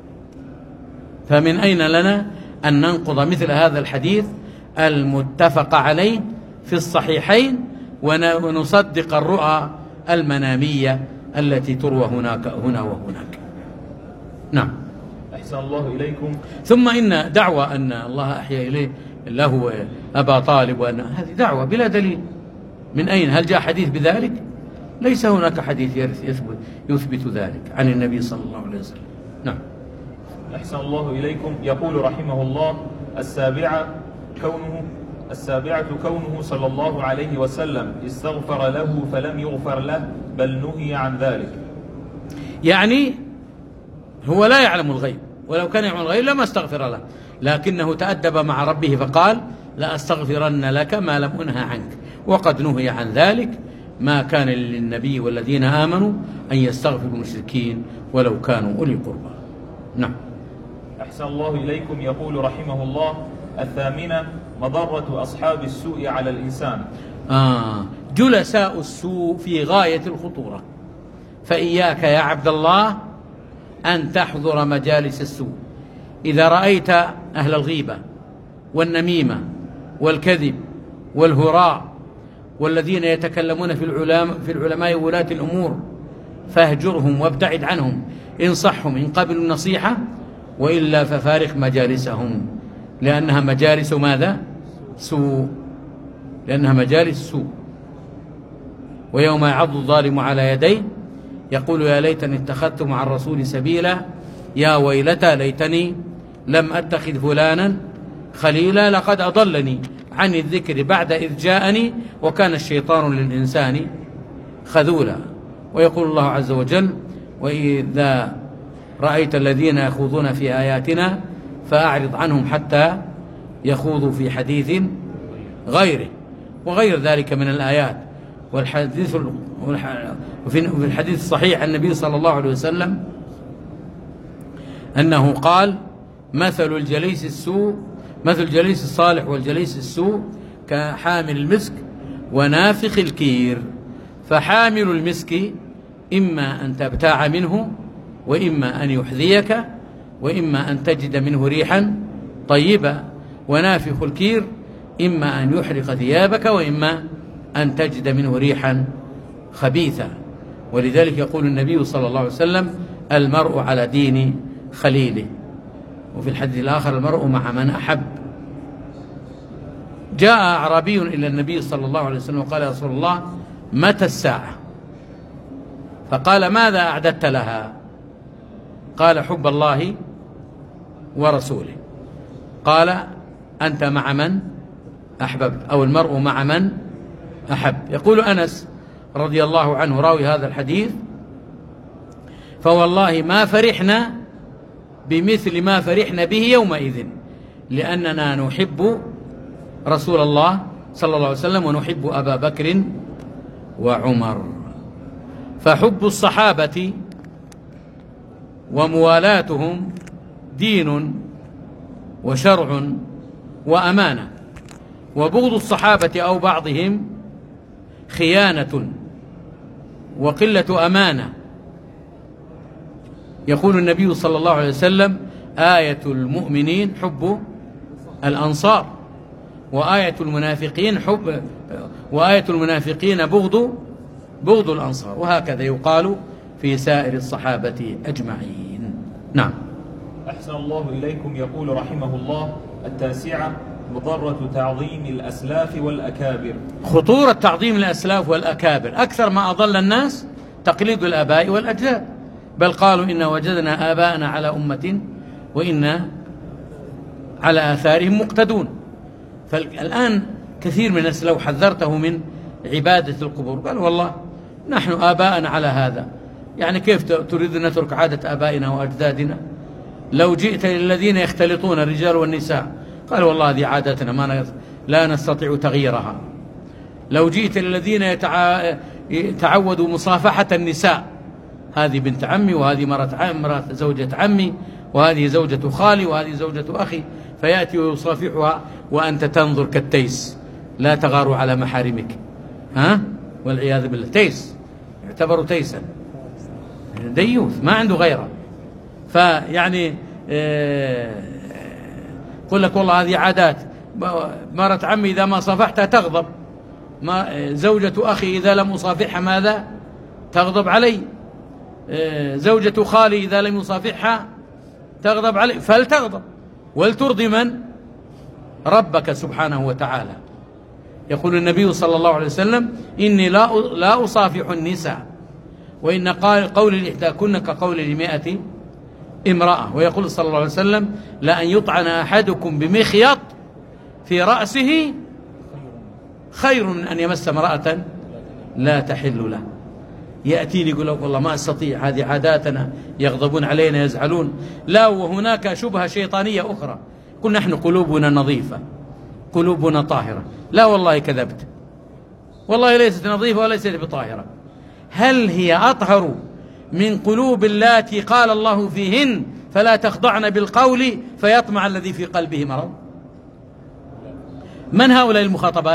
فمن أين لنا أن ننقض مثل هذا الحديث المتفق عليه في الصحيحين ونصدق الرؤى المنامية التي تروى هناك هنا وهناك؟ نعم. أحسن الله إليكم. ثم إن دعوى أن الله أحيا إليه له أبا طالب، وأن هذه دعوة بلا دليل. من أين؟ هل جاء حديث بذلك؟ ليس هناك حديث يثبت, يثبت ذلك عن النبي صلى الله عليه وسلم. نعم. أحسن الله إليكم. يقول رحمه الله: السابعة كونه السابعة كونه صلى الله عليه وسلم استغفر له فلم يغفر له، بل نهي عن ذلك. يعني هو لا يعلم الغيب، ولو كان يعلم الغيب لما استغفر له، لكنه تأدب مع ربه فقال: لا أستغفرن لك ما لم أنهى عنك، وقد نهي عن ذلك. ما كان للنبي والذين آمنوا أن يستغفروا المشركين ولو كانوا أولي قربى. نعم. أحسن الله إليكم. يقول رحمه الله: الثامنة مضرة أصحاب السوء على الإنسان. آه جلساء السوء في غاية الخطورة، فإياك يا عبد الله أن تحضر مجالس السوء. إذا رأيت أهل الغيبة والنميمة والكذب والهراء والذين يتكلمون في العلماء في العلماء وولاة الأمور فاهجرهم وابتعد عنهم، انصحهم إن قبلوا النصيحة، وإلا ففارق مجالسهم، لأنها مجالس ماذا؟ سوء، لأنها مجالس سوء. ويوم يعض الظالم على يديه يقول: يا ليتني اتخذت مع الرسول سبيلا، يا ويلتى ليتني لم أتخذ فلانا خليلا، لقد أضلني عن الذكر بعد إذ جاءني، وكان الشيطان للإنسان خذولا. ويقول الله عز وجل: وإذا رأيت الذين يخوضون في آياتنا فأعرض عنهم حتى يخوضوا في حديث غيره، وغير ذلك من الآيات. والحديث وفي الحديث الصحيح عن النبي صلى الله عليه وسلم أنه قال: مثل الجليس السوء مثل الجليس الصالح والجليس السوء كحامل المسك ونافخ الكير، فحامل المسك إما أن تبتاع منه، وإما أن يحذيك، وإما أن تجد منه ريحا طيبة، ونافخ الكير إما أن يحرق ثيابك، وإما أن تجد منه ريحا خبيثة. ولذلك يقول النبي صلى الله عليه وسلم: المرء على دين خليله. وفي الحديث الآخر: المرء مع من أحب. جاء أعرابي إلى النبي صلى الله عليه وسلم وقال: يا رسول الله، متى الساعة؟ فقال: ماذا أعددت لها؟ قال: حب الله ورسوله. قال: أنت مع من أحببت، أو المرء مع من أحب. يقول أنس رضي الله عنه راوي هذا الحديث: فوالله ما فرحنا بمثل ما فرحنا به يومئذ، لأننا نحب رسول الله صلى الله عليه وسلم ونحب أبا بكر وعمر. فحب الصحابة وموالاتهم دين وشرع وأمانة، وبغض الصحابة أو بعضهم خيانة وقلة أمانة. يقول النبي صلى الله عليه وسلم: آية المؤمنين حب الأنصار، وآية المنافقين حب وآية المنافقين بغض بغض الأنصار، وهكذا يقال في سائر الصحابة أجمعين. نعم. أحسن الله إليكم. يقول رحمه الله: التاسعة مضرة تعظيم الأسلاف والأكابر. خطورة تعظيم الأسلاف والأكابر أكثر ما أضل الناس تقليد الآباء والأجداد، بل قالوا إن وجدنا آباءنا على أمة وإنا على آثارهم مقتدون. فالآن كثير من الناس لو حذرته من عبادة القبور قال والله نحن آباءنا على هذا، يعني كيف تريد أن نترك عادة آبائنا وأجدادنا؟ لو جئت للذين يختلطون الرجال والنساء قال والله هذه عادتنا ما لا نستطيع تغييرها. لو جئت للذين يتع... يتعودوا مصافحة النساء، هذه بنت عمي وهذه مرة عم مرة زوجة عمي وهذه زوجة خالي وهذه زوجة أخي، فيأتي ويصافحها وأنت تنظر كالتيس لا تغار على محارمك، ها والعياذ بالله، تيس يعتبر تيسا ديوث ما عنده غيره. فيعني يقول لك والله هذه عادات، مرة عمي إذا ما صافحتها تغضب، ما زوجة أخي إذا لم أصافحها ماذا تغضب علي، زوجة خالي إذا لم يصافحها تغضب علي، فلتغضب ولترضي من؟ ربك سبحانه وتعالى. يقول النبي صلى الله عليه وسلم إني لا لا أصافح النساء وإن قول لإحداكن كقول لمائة امرأة. ويقول صلى الله عليه وسلم لأن يطعن أحدكم بمخيط في رأسه خير من أن يمس امرأة لا تحل له. يأتيني يقول لك والله ما أستطيع هذه عاداتنا، يغضبون علينا يزعلون. لا، وهناك شبهة شيطانية أخرى، قل نحن قلوبنا نظيفة قلوبنا طاهرة. لا والله كذبت، والله ليست نظيفة وليست بطاهرة. هل هي أطهر من قلوب اللاتي قال الله فيهن فلا تخضعن بالقول فيطمع الذي في قلبه مرض؟ من هؤلاء المخاطبات؟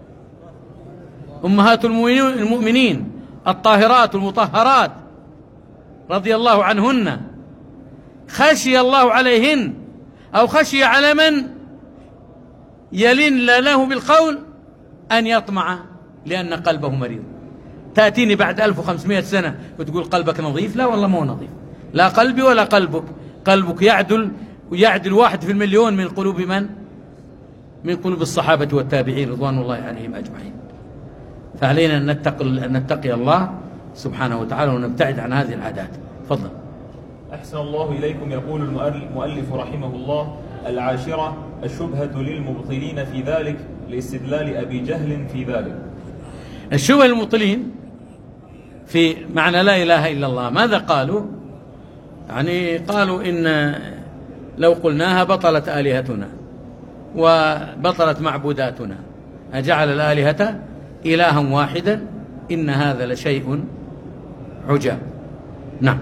أمهات المؤمنين الطاهرات المطهرات رضي الله عنهن. خشي الله عليهن أو خشي على من يلين له بالقول أن يطمع لأن قلبه مريض. تأتيني بعد ألف وخمسمائة سنة وتقول قلبك نظيف؟ لا والله مو نظيف، لا قلبي ولا قلبك. قلبك يعدل ويعدل واحد في المليون من قلوب من؟ من قلوب الصحابة والتابعين رضوان الله عليهم أجمعين. فعلينا أن نتقي, أن نتقي الله سبحانه وتعالى ونبتعد عن هذه العادات. فضلا. أحسن الله إليكم. يقول المؤلف رحمه الله: العاشرة الشبهة للمبطلين في ذلك لاستدلال أبي جهل في ذلك. الشبهة للمبطلين في معنى لا إله إلا الله ماذا قالوا؟ يعني قالوا إن لو قلناها بطلت آلهتنا وبطلت معبوداتنا، أجعل الآلهة إلها واحدا إن هذا لشيء عجاب. نعم.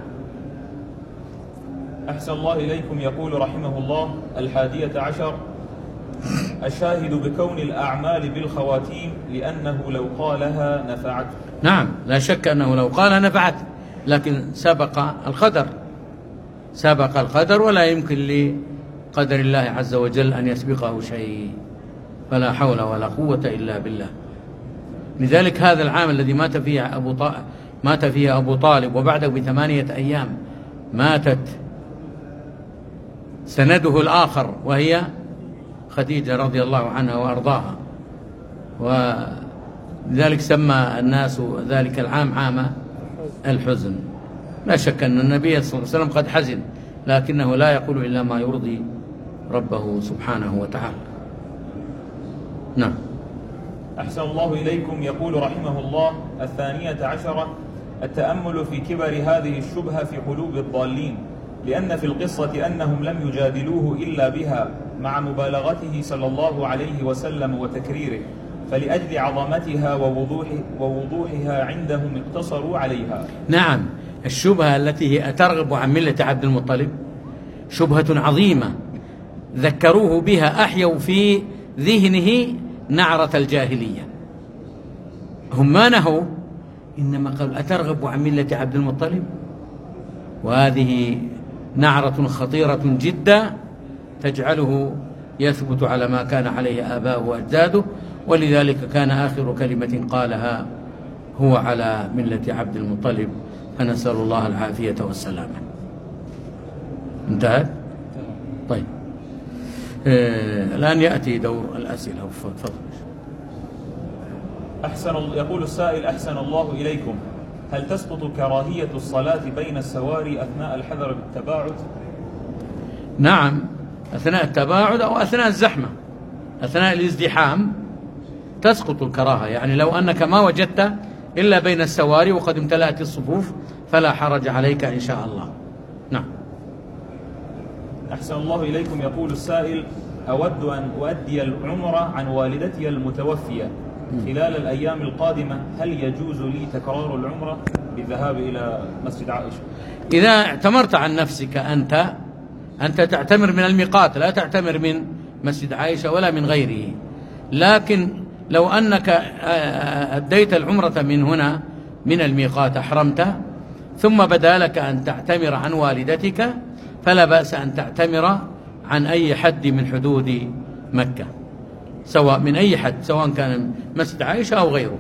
أحسن الله إليكم. يقول رحمه الله: الحادية عشر الشاهد بكون الأعمال بالخواتيم لأنه لو قالها نفعته. نعم، لا شك أنه لو قالها نفعته، لكن سبق القدر سبق القدر ولا يمكن لقدر الله عز وجل أن يسبقه شيء، فلا حول ولا قوة إلا بالله. لذلك هذا العام الذي مات فيه أبو طالب مات فيه أبو طالب وبعده بثمانية أيام ماتت سنده الآخر وهي خديجة رضي الله عنها وأرضاها، ولذلك سمى الناس ذلك العام عام الحزن. لا شك أن النبي صلى الله عليه وسلم قد حزن، لكنه لا يقول إلا ما يرضي ربه سبحانه وتعالى. نعم. أحسن الله إليكم. يقول رحمه الله: الثانية عشرة التأمل في كبر هذه الشبهة في قلوب الضالين، لأن في القصة أنهم لم يجادلوه إلا بها مع مبالغته صلى الله عليه وسلم وتكريره، فلأجل عظمتها ووضوح ووضوحها عندهم اقتصروا عليها. نعم، الشبهة التي هي ترغب عن ملة عبد المطلب شبهة عظيمة ذكروه بها، أحيوا في ذهنه نعرة الجاهلية. هم ما نهوا، إنما قالوا أترغب عن ملة عبد المطلب؟ وهذه نعرة خطيرة جدا تجعله يثبت على ما كان عليه آباؤه وأجداده، ولذلك كان آخر كلمة قالها هو على ملة عبد المطلب، فنسأل الله العافية والسلامة. انتهت؟ طيب. الآن يأتي دور الأسئلة. تفضل. أحسن يقول السائل: أحسن الله إليكم، هل تسقط كراهية الصلاة بين السواري أثناء الحذر بالتباعد؟ نعم، أثناء التباعد أو أثناء الزحمة، أثناء الازدحام تسقط الكراهة. يعني لو أنك ما وجدت إلا بين السواري وقد امتلأت الصفوف فلا حرج عليك إن شاء الله. نعم. أحسن الله إليكم، يقول السائل: أود أن أؤدي العمرة عن والدتي المتوفية خلال الأيام القادمة، هل يجوز لي تكرار العمرة بالذهاب إلى مسجد عائشة؟ إذا اعتمرت عن نفسك أنت أنت تعتمر من الميقات، لا تعتمر من مسجد عائشة ولا من غيره. لكن لو أنك أديت العمرة من هنا من الميقات، أحرمت، ثم بدا لك أن تعتمر عن والدتك، فلا بأس أن تعتمر عن أي حد من حدود مكة، سواء من أي حد، سواء كان مسجد عائشة أو غيره.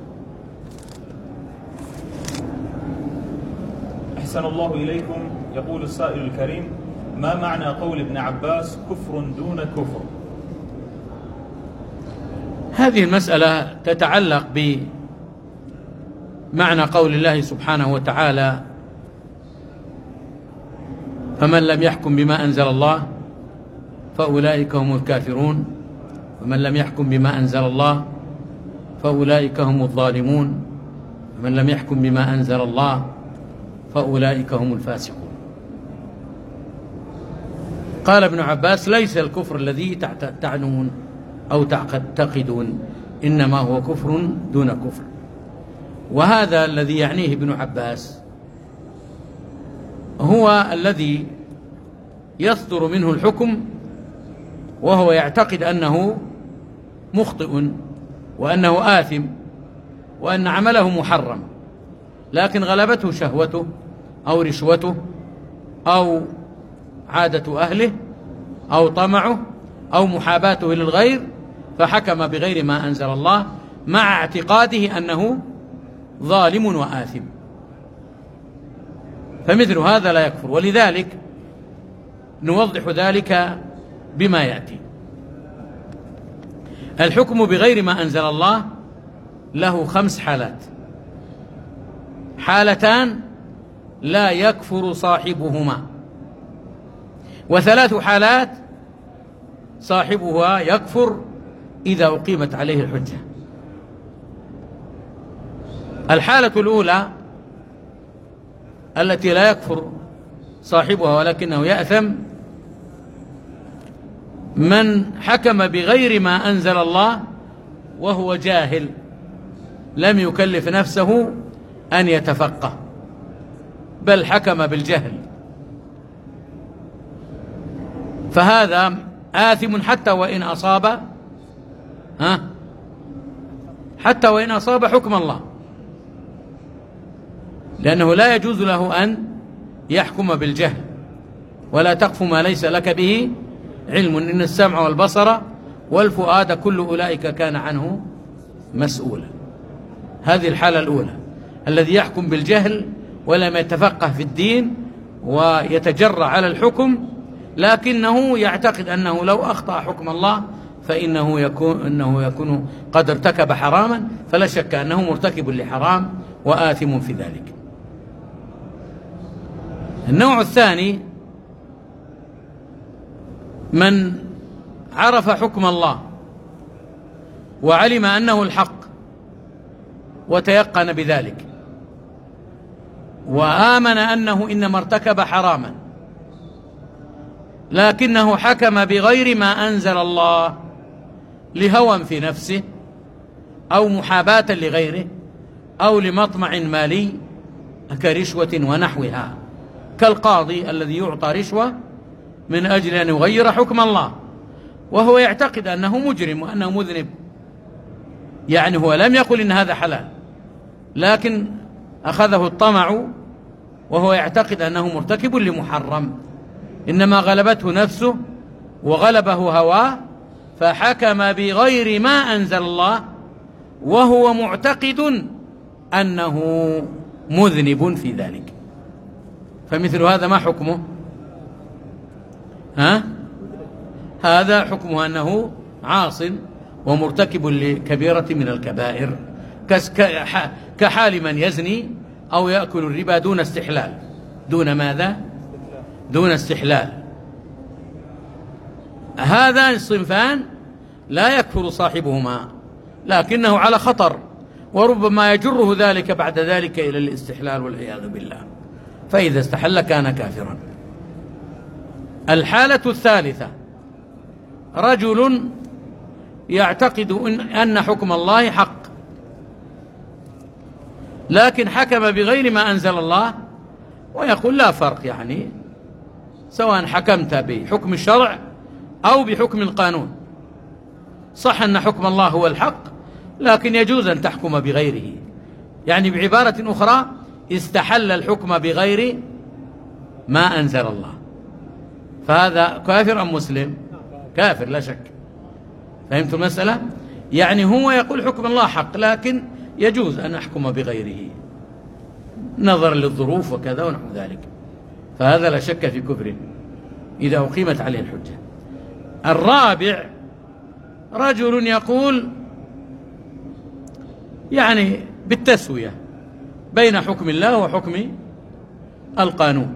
أحسن الله إليكم، يقول السائل الكريم: ما معنى قول ابن عباس كفر دون كفر؟ هذه المسألة تتعلق بمعنى قول الله سبحانه وتعالى: فمن لم يحكم بما أنزل الله فأولئك هم الكافرون، ومن لم يحكم بما أنزل الله فأولئك هم الظالمون، ومن لم يحكم بما أنزل الله فأولئك هم الفاسقون. قال ابن عباس: ليس الكفر الذي تعنون أو تعتقدون، إنما هو كفر دون كفر. وهذا الذي يعنيه ابن عباس هو الذي يصدر منه الحكم وهو يعتقد أنه مخطئ وأنه آثم وأن عمله محرم، لكن غلبته شهوته أو رشوته أو عادة أهله أو طمعه أو محاباته للغير، فحكم بغير ما أنزل الله مع اعتقاده أنه ظالم وآثم، فمثل هذا لا يكفر. ولذلك نوضح ذلك بما يأتي. الحكم بغير ما أنزل الله له خمس حالات: حالتان لا يكفر صاحبهما، وثلاث حالات صاحبها يكفر إذا أقيمت عليه الحجة. الحالة الأولى التي لا يكفر صاحبها ولكنه يأثم: من حكم بغير ما أنزل الله وهو جاهل، لم يكلف نفسه أن يتفقه، بل حكم بالجهل، فهذا آثم حتى وإن أصاب ها حتى وإن أصاب حكم الله، لأنه لا يجوز له أن يحكم بالجهل. ولا تقف ما ليس لك به علم، إن السمع والبصر والفؤاد كل أولئك كان عنه مسؤولا. هذه الحالة الأولى، الذي يحكم بالجهل ولم يتفقه في الدين ويتجرأ على الحكم، لكنه يعتقد أنه لو أخطأ حكم الله فإنه يكون, إنه يكون قد ارتكب حراما، فلا شك أنه مرتكب لحرام وآثم في ذلك. النوع الثاني: من عرف حكم الله وعلم أنه الحق وتيقن بذلك، وآمن أنه إنما ارتكب حراما، لكنه حكم بغير ما أنزل الله لهوى في نفسه أو محاباة لغيره أو لمطمع مالي كرشوة ونحوها، كالقاضي الذي يعطى رشوة من أجل أن يغير حكم الله وهو يعتقد أنه مجرم وأنه مذنب. يعني هو لم يقل إن هذا حلال، لكن أخذه الطمع وهو يعتقد أنه مرتكب لمحرم، إنما غلبته نفسه وغلبه هواه فحكم بغير ما أنزل الله وهو معتقد أنه مذنب في ذلك. فمثل هذا ما حكمه؟ ها؟ هذا حكمه أنه عاص ومرتكب لكبيرة من الكبائر، كحال من يزني أو يأكل الربا دون استحلال. دون ماذا؟ دون استحلال. هذان الصنفان لا يكفر صاحبهما، لكنه على خطر، وربما يجره ذلك بعد ذلك إلى الاستحلال والعياذ بالله، فإذا استحل كان كافرا. الحالة الثالثة رجل يعتقد أن حكم الله حق، لكن حكم بغير ما أنزل الله، ويقول لا فرق، يعني سواء حكمت بحكم الشرع أو بحكم القانون، صح أن حكم الله هو الحق، لكن يجوز أن تحكم بغيره. يعني بعبارة أخرى استحل الحكم بغير ما أنزل الله، فهذا كافر أم مسلم؟ كافر لا شك. فهمت المسألة؟ يعني هو يقول حكم الله حق، لكن يجوز أن أحكم بغيره نظرا للظروف وكذا ونحو ذلك، فهذا لا شك في كفره إذا أقيمت عليه الحجة. الرابع رجل يقول يعني بالتسوية بين حكم الله وحكم القانون،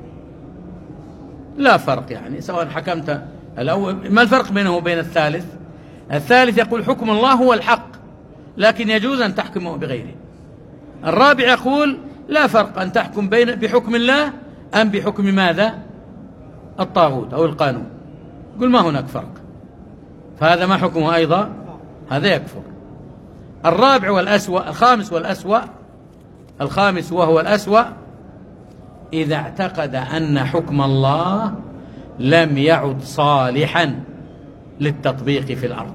لا فرق، يعني سواء حكمت الأول. ما الفرق بينه وبين الثالث؟ الثالث يقول حكم الله هو الحق، لكن يجوز أن تحكم بغيره. الرابع يقول لا فرق أن تحكم بين بحكم الله أم بحكم ماذا؟ الطاغوت أو القانون. قل ما هناك فرق، فهذا ما حكمه أيضا؟ هذا يكفر. الرابع والأسوأ، الخامس والأسوأ، الخامس وهو الأسوأ، إذا اعتقد أن حكم الله لم يعد صالحا للتطبيق في الأرض،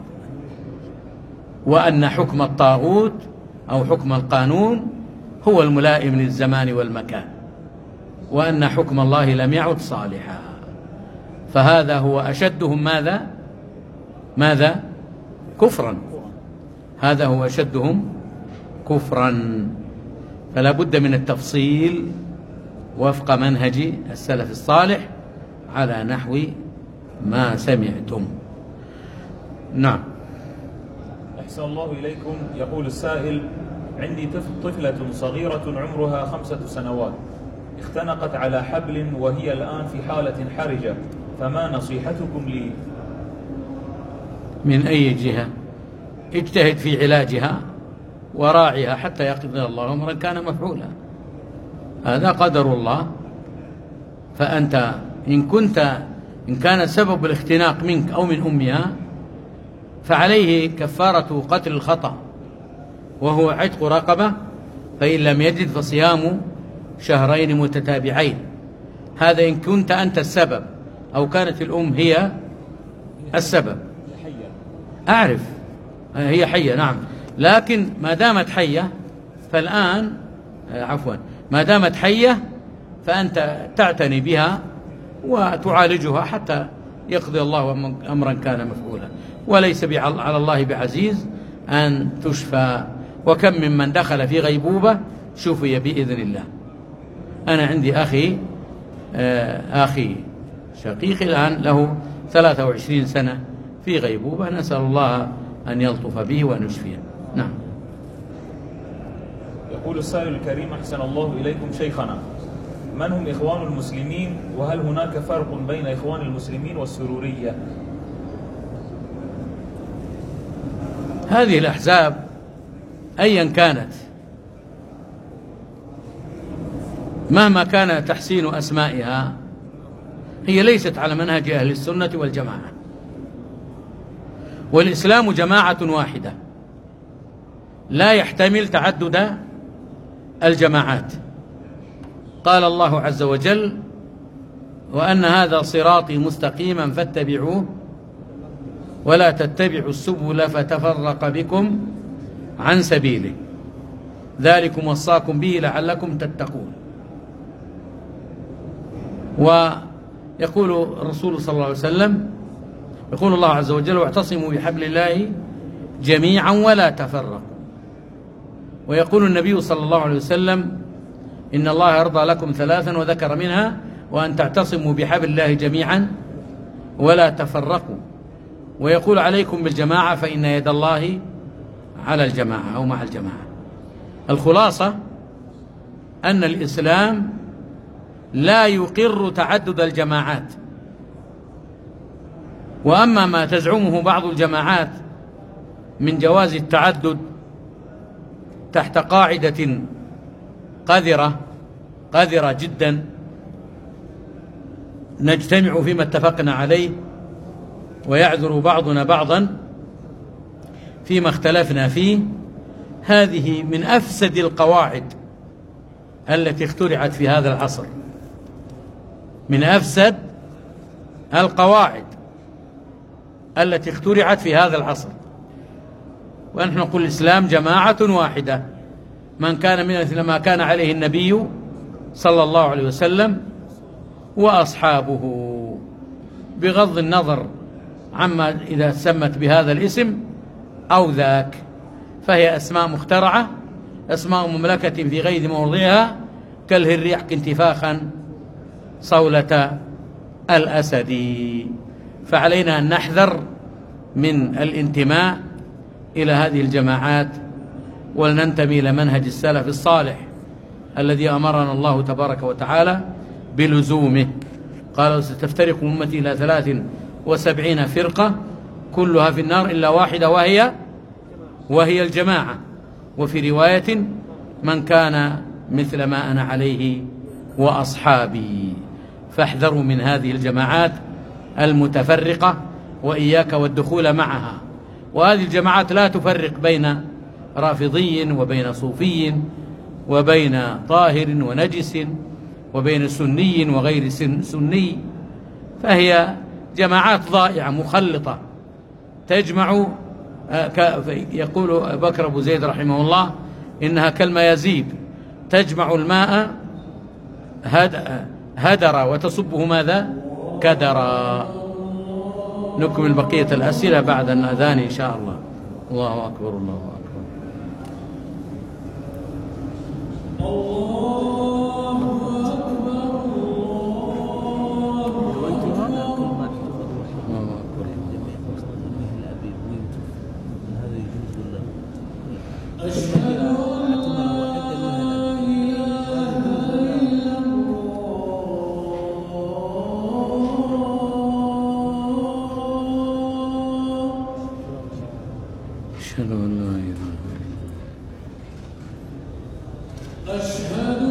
وأن حكم الطاغوت أو حكم القانون هو الملائم للزمان والمكان، وأن حكم الله لم يعد صالحا، فهذا هو أشدهم ماذا؟ ماذا؟ كفرا. هذا هو أشدهم كفرا. فلا بد من التفصيل وفق منهج السلف الصالح على نحو ما سمعتم. نعم. أحسن الله إليكم. يقول السائل: عندي طفلة صغيرة عمرها خمسة سنوات اختنقت على حبل وهي الآن في حالة حرجة، فما نصيحتكم لي؟ من أي جهة؟ اجتهد في علاجها وراعيها حتى يقضي الله أمرا كان مفعولا، هذا قدر الله. فأنت إن كنت إن كان سبب الاختناق منك أو من أمها فعليه كفارة قتل الخطأ وهو عتق رقبة، فإن لم يجد فصيام شهرين متتابعين. هذا إن كنت أنت السبب أو كانت الأم هي السبب. أعرف هي حية، نعم، لكن ما دامت حية فالآن عفوا ما دامت حية فأنت تعتني بها وتعالجها حتى يقضي الله أمرا كان مفعولا، وليس على الله بعزيز أن تشفى. وكم ممن دخل في غيبوبة شفي بإذن الله. أنا عندي أخي أخي شقيقي الآن له ثلاثة وعشرين سنة في غيبوبة، نسأل الله أن يلطف به وأن يشفيه. نعم. يقول السائل الكريم: أحسن الله إليكم شيخنا، من هم إخوان المسلمين، وهل هناك فرق بين إخوان المسلمين والسرورية؟ هذه الأحزاب أيا كانت مهما كان تحسين أسمائها هي ليست على منهج أهل السنة والجماعة، والإسلام جماعة واحدة لا يحتمل تعدد الجماعات. قال الله عز وجل: وأن هذا صراطي مستقيما فاتبعوه ولا تتبعوا السبل فتفرق بكم عن سبيله ذلكم وصاكم به لعلكم تتقون. ويقول الرسول صلى الله عليه وسلم، يقول الله عز وجل: واعتصموا بحبل الله جميعا ولا تفرقوا. ويقول النبي صلى الله عليه وسلم: إن الله يرضى لكم ثلاثا، وذكر منها: وأن تعتصموا بحبل الله جميعا ولا تفرقوا، ويقول عليكم بالجماعة فإن يد الله على الجماعة أو مع الجماعة. الخلاصة أن الإسلام لا يقر تعدد الجماعات، وأما ما تزعمه بعض الجماعات من جواز التعدد تحت قاعدة قذرة قذرة جدا، نجتمع فيما اتفقنا عليه ويعذر بعضنا بعضا فيما اختلفنا فيه، هذه من أفسد القواعد التي اخترعت في هذا العصر، من أفسد القواعد التي اخترعت في هذا العصر. ونحن نقول الإسلام جماعة واحدة، من كان من مثل ما كان عليه النبي صلى الله عليه وسلم وأصحابه، بغض النظر عما إذا سمت بهذا الاسم أو ذاك، فهي أسماء مخترعة، أسماء مملكة في غير موضعها، كالهر يحكي انتفاخا صولة الأسد. فعلينا أن نحذر من الانتماء إلى هذه الجماعات، ولننتمي إلى منهج السلف الصالح الذي أمرنا الله تبارك وتعالى بلزومه. قال ستفترق أمتي إلى ثلاث وسبعين فرقة كلها في النار إلا واحدة وهي وهي الجماعة. وفي رواية من كان مثل ما أنا عليه وأصحابي. فاحذروا من هذه الجماعات المتفرقة وإياك والدخول معها. وهذه الجماعات لا تفرق بين رافضي وبين صوفي وبين طاهر ونجس وبين سني وغير سني، فهي جماعات ضائعة مخلطة تجمع. يقول بكر أبو زيد رحمه الله إنها كالميازيد تجمع الماء هدرا وتصبه ماذا؟ كدرا. نكمل بقية الأسئلة بعد الأذان إن شاء الله. الله أكبر الله أكبر. أشهد أن لا إله إلا الله. أشهد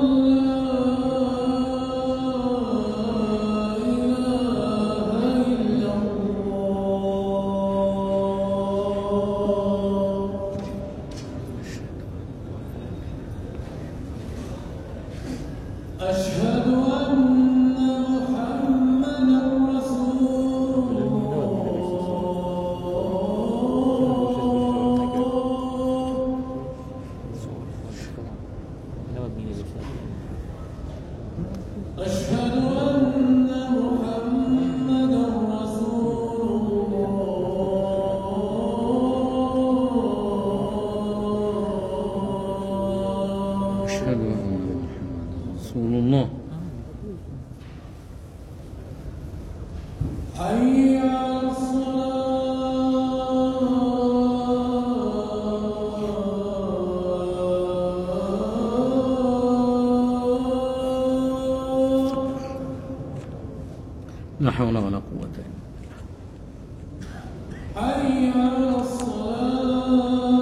لا حول ولا قوة إلا بالله. حي على الصلاة.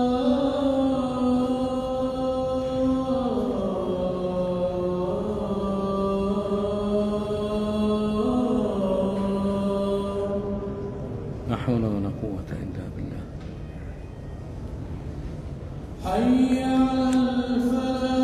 لا حول ولا قوة إلا بالله. حي على الفلاح.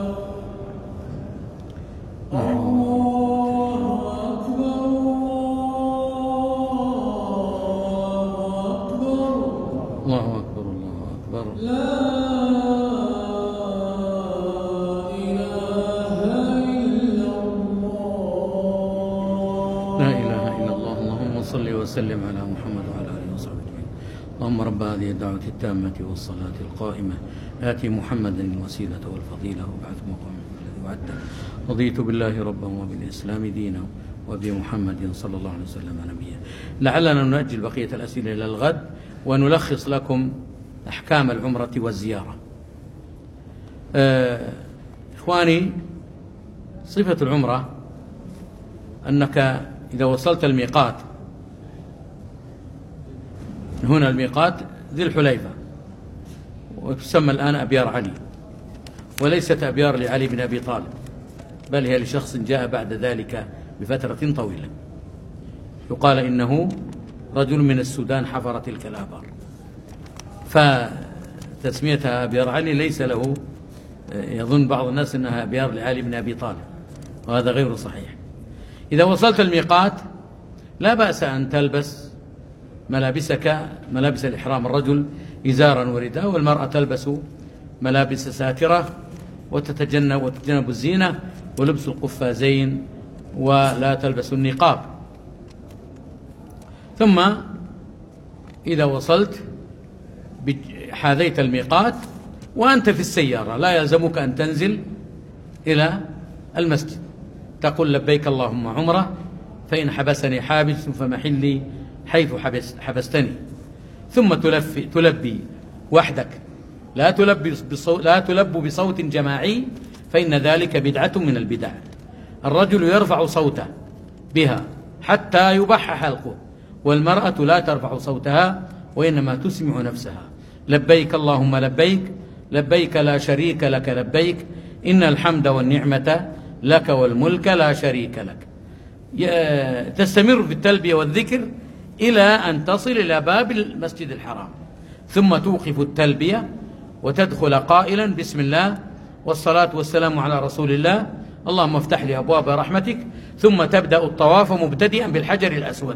الله أكبر. أكبر. لا إله إلا الله. لا إله إلا الله. اللهم صل وسلم على محمد وعلى آله وصحبه أجمعين. اللهم رب هذه الدعوة التامة والصلاة القائمة آتي محمدا الوسيلة والفضيلة وبعث مقام الذي وعدته. رضيت بالله ربا وبالإسلام دينا وبمحمد صلى الله عليه وسلم نبيا. لعلنا نؤجل بقية الأسئلة إلى الغد ونلخص لكم أحكام العمرة والزيارة. آه إخواني، صفة العمرة أنك إذا وصلت الميقات، هنا الميقات ذي الحليفة وتسمى الآن أبيار علي، وليست أبيار لعلي بن أبي طالب، بل هي لشخص جاء بعد ذلك بفترة طويلة، يقال إنه رجل من السودان حفر تلك الآبار، فتسميتها أبيار علي ليس له، يظن بعض الناس أنها أبيار لعلي بن أبي طالب، وهذا غير صحيح. إذا وصلت الميقات لا بأس أن تلبس ملابسك، ملابس الإحرام، الرجل إزارا ورداء، والمرأة تلبس ملابس ساترة وتتجنب وتتجنب الزينة ولبس القفازين ولا تلبس النقاب. ثم إذا وصلت حاذيت الميقات وأنت في السيارة لا يلزمك أن تنزل إلى المسجد، تقول لبيك اللهم عمرة، فإن حبسني حابس فمحلي حيث حبس حبستني. ثم تلفي تلبي وحدك، لا تلبي بصوت لا تلب بصوت جماعي، فإن ذلك بدعة من البدع. الرجل يرفع صوته بها حتى يبح حلقه، والمرأة لا ترفع صوتها وإنما تسمع نفسها. لبيك اللهم لبيك، لبيك لا شريك لك لبيك، إن الحمد والنعمة لك والملك لا شريك لك. تستمر في التلبية والذكر إلى أن تصل إلى باب المسجد الحرام، ثم توقف التلبية وتدخل قائلا بسم الله والصلاة والسلام على رسول الله، اللهم افتح لي أبواب رحمتك، ثم تبدأ الطواف مبتدئا بالحجر الأسود.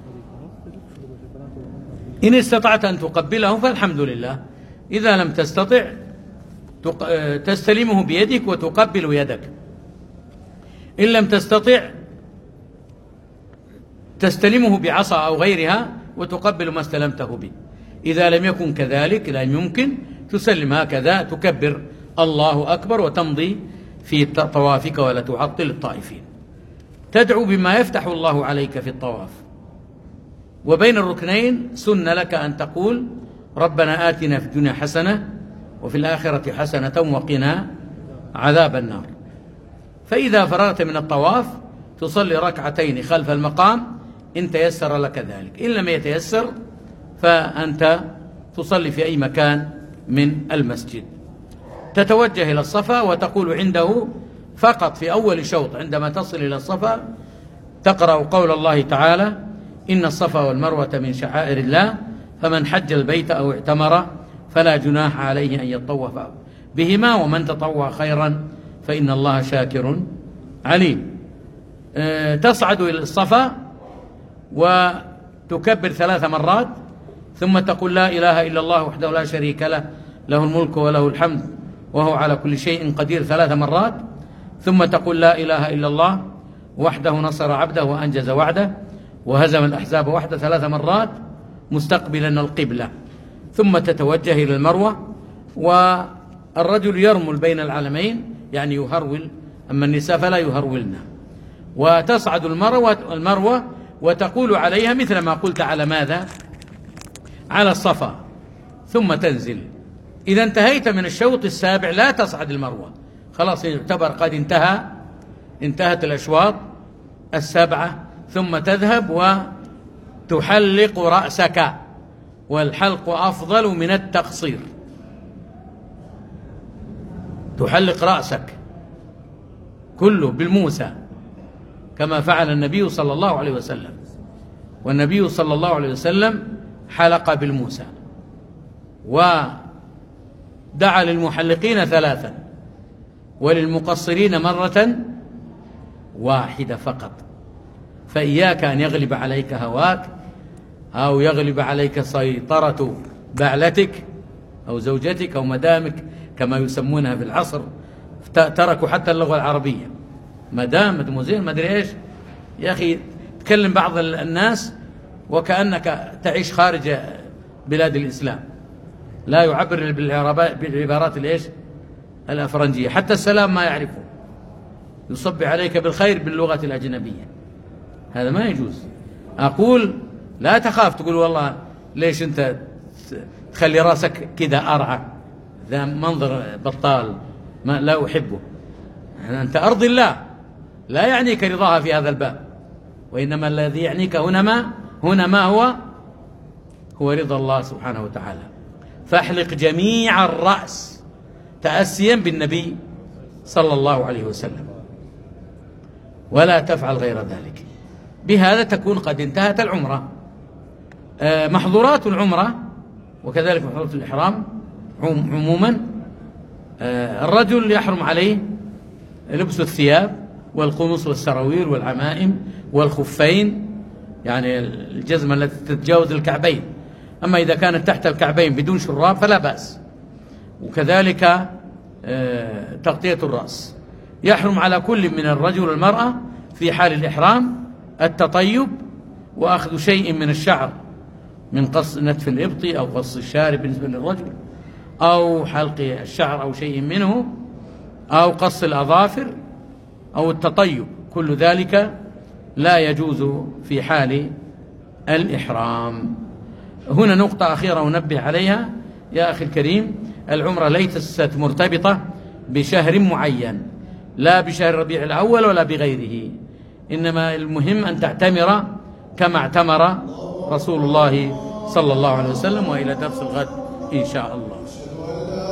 إن استطعت أن تقبله فالحمد لله، إذا لم تستطع تستلمه بيدك وتقبل يدك، إن لم تستطع تستلمه بعصا أو غيرها وتقبل ما استلمته به. إذا لم يكن كذلك، لا يمكن، تسلم هكذا، تكبر الله أكبر وتمضي في طوافك ولا تعطل الطائفين. تدعو بما يفتح الله عليك في الطواف، وبين الركنين سن لك أن تقول ربنا آتنا في الدنيا حسنة وفي الآخرة حسنة وقنا عذاب النار. فإذا فرغت من الطواف تصلي ركعتين خلف المقام إن تيسر لك ذلك، إن لم يتيسر فأنت تصلي في أي مكان من المسجد. تتوجه إلى الصفا وتقول عنده فقط في أول شوط عندما تصل إلى الصفا تقرأ قول الله تعالى إن الصفا والمروة من شعائر الله فمن حج البيت أو اعتمر فلا جناح عليه أن يطوف بهما ومن تطوع خيرا فإن الله شاكر عليم. أه تصعد إلى الصفا وتكبر ثلاث مرات، ثم تقول لا إله إلا الله وحده لا شريك له، له الملك وله الحمد وهو على كل شيء قدير ثلاث مرات، ثم تقول لا إله إلا الله وحده نصر عبده وأنجز وعده وهزم الأحزاب وحده ثلاث مرات مستقبلا القبلة، ثم تتوجه إلى المروة، والرجل يرمل بين العلمين يعني يهرول، أما النساء فلا يهرولن، وتصعد المروة, المروة وتقول عليها مثل ما قلت على ماذا؟ على الصفا، ثم تنزل. إذا انتهيت من الشوط السابع لا تصعد المروة، خلاص يعتبر قد انتهى انتهت الأشواط السبعة، ثم تذهب وتحلق رأسك، والحلق أفضل من التقصير. تحلق رأسك كله بالموسى كما فعل النبي صلى الله عليه وسلم، والنبي صلى الله عليه وسلم حلق بالموسى، ودعا للمحلقين ثلاثا وللمقصرين مرة واحدة فقط. فإياك أن يغلب عليك هواك أو يغلب عليك سيطرة بعلتك أو زوجتك أو مدامك كما يسمونها في العصر، تركوا حتى اللغة العربية. مدام مدموزيل ما أدري إيش، يا أخي تكلم بعض الناس وكأنك تعيش خارج بلاد الإسلام، لا يعبر بالعبارات الإيش الأفرنجية، حتى السلام ما يعرفه، يصب عليك بالخير باللغة الأجنبية. هذا ما يجوز. أقول لا تخاف تقول والله ليش أنت تخلي راسك كذا أرعى، ذا منظر بطال ما لا أحبه. أنت أرض الله، لا يعنيك رضاها في هذا الباب، وإنما الذي يعنيك هنا ما هنا ما هو هو رضا الله سبحانه وتعالى. فاحلق جميع الرأس تأسيا بالنبي صلى الله عليه وسلم، ولا تفعل غير ذلك. بهذا تكون قد انتهت العمرة. محظورات العمرة وكذلك محظورات الإحرام عموما، الرجل يحرم عليه لبس الثياب والقمص والسراويل والعمائم والخفين، يعني الجزمة التي تتجاوز الكعبين. أما إذا كانت تحت الكعبين بدون شراب فلا بأس. وكذلك تغطية الرأس. يحرم على كل من الرجل والمرأة في حال الإحرام التطيب وأخذ شيء من الشعر من قص نتف الإبط أو قص الشارب بالنسبة للرجل، أو حلق الشعر أو شيء منه، أو قص الأظافر أو التطيب، كل ذلك لا يجوز في حال الإحرام. هنا نقطة أخيرة أنبه عليها يا أخي الكريم، العمرة ليست مرتبطة بشهر معين، لا بشهر ربيع الأول ولا بغيره، إنما المهم أن تعتمر كما اعتمر رسول الله صلى الله عليه وسلم. وإلى درس الغد إن شاء الله.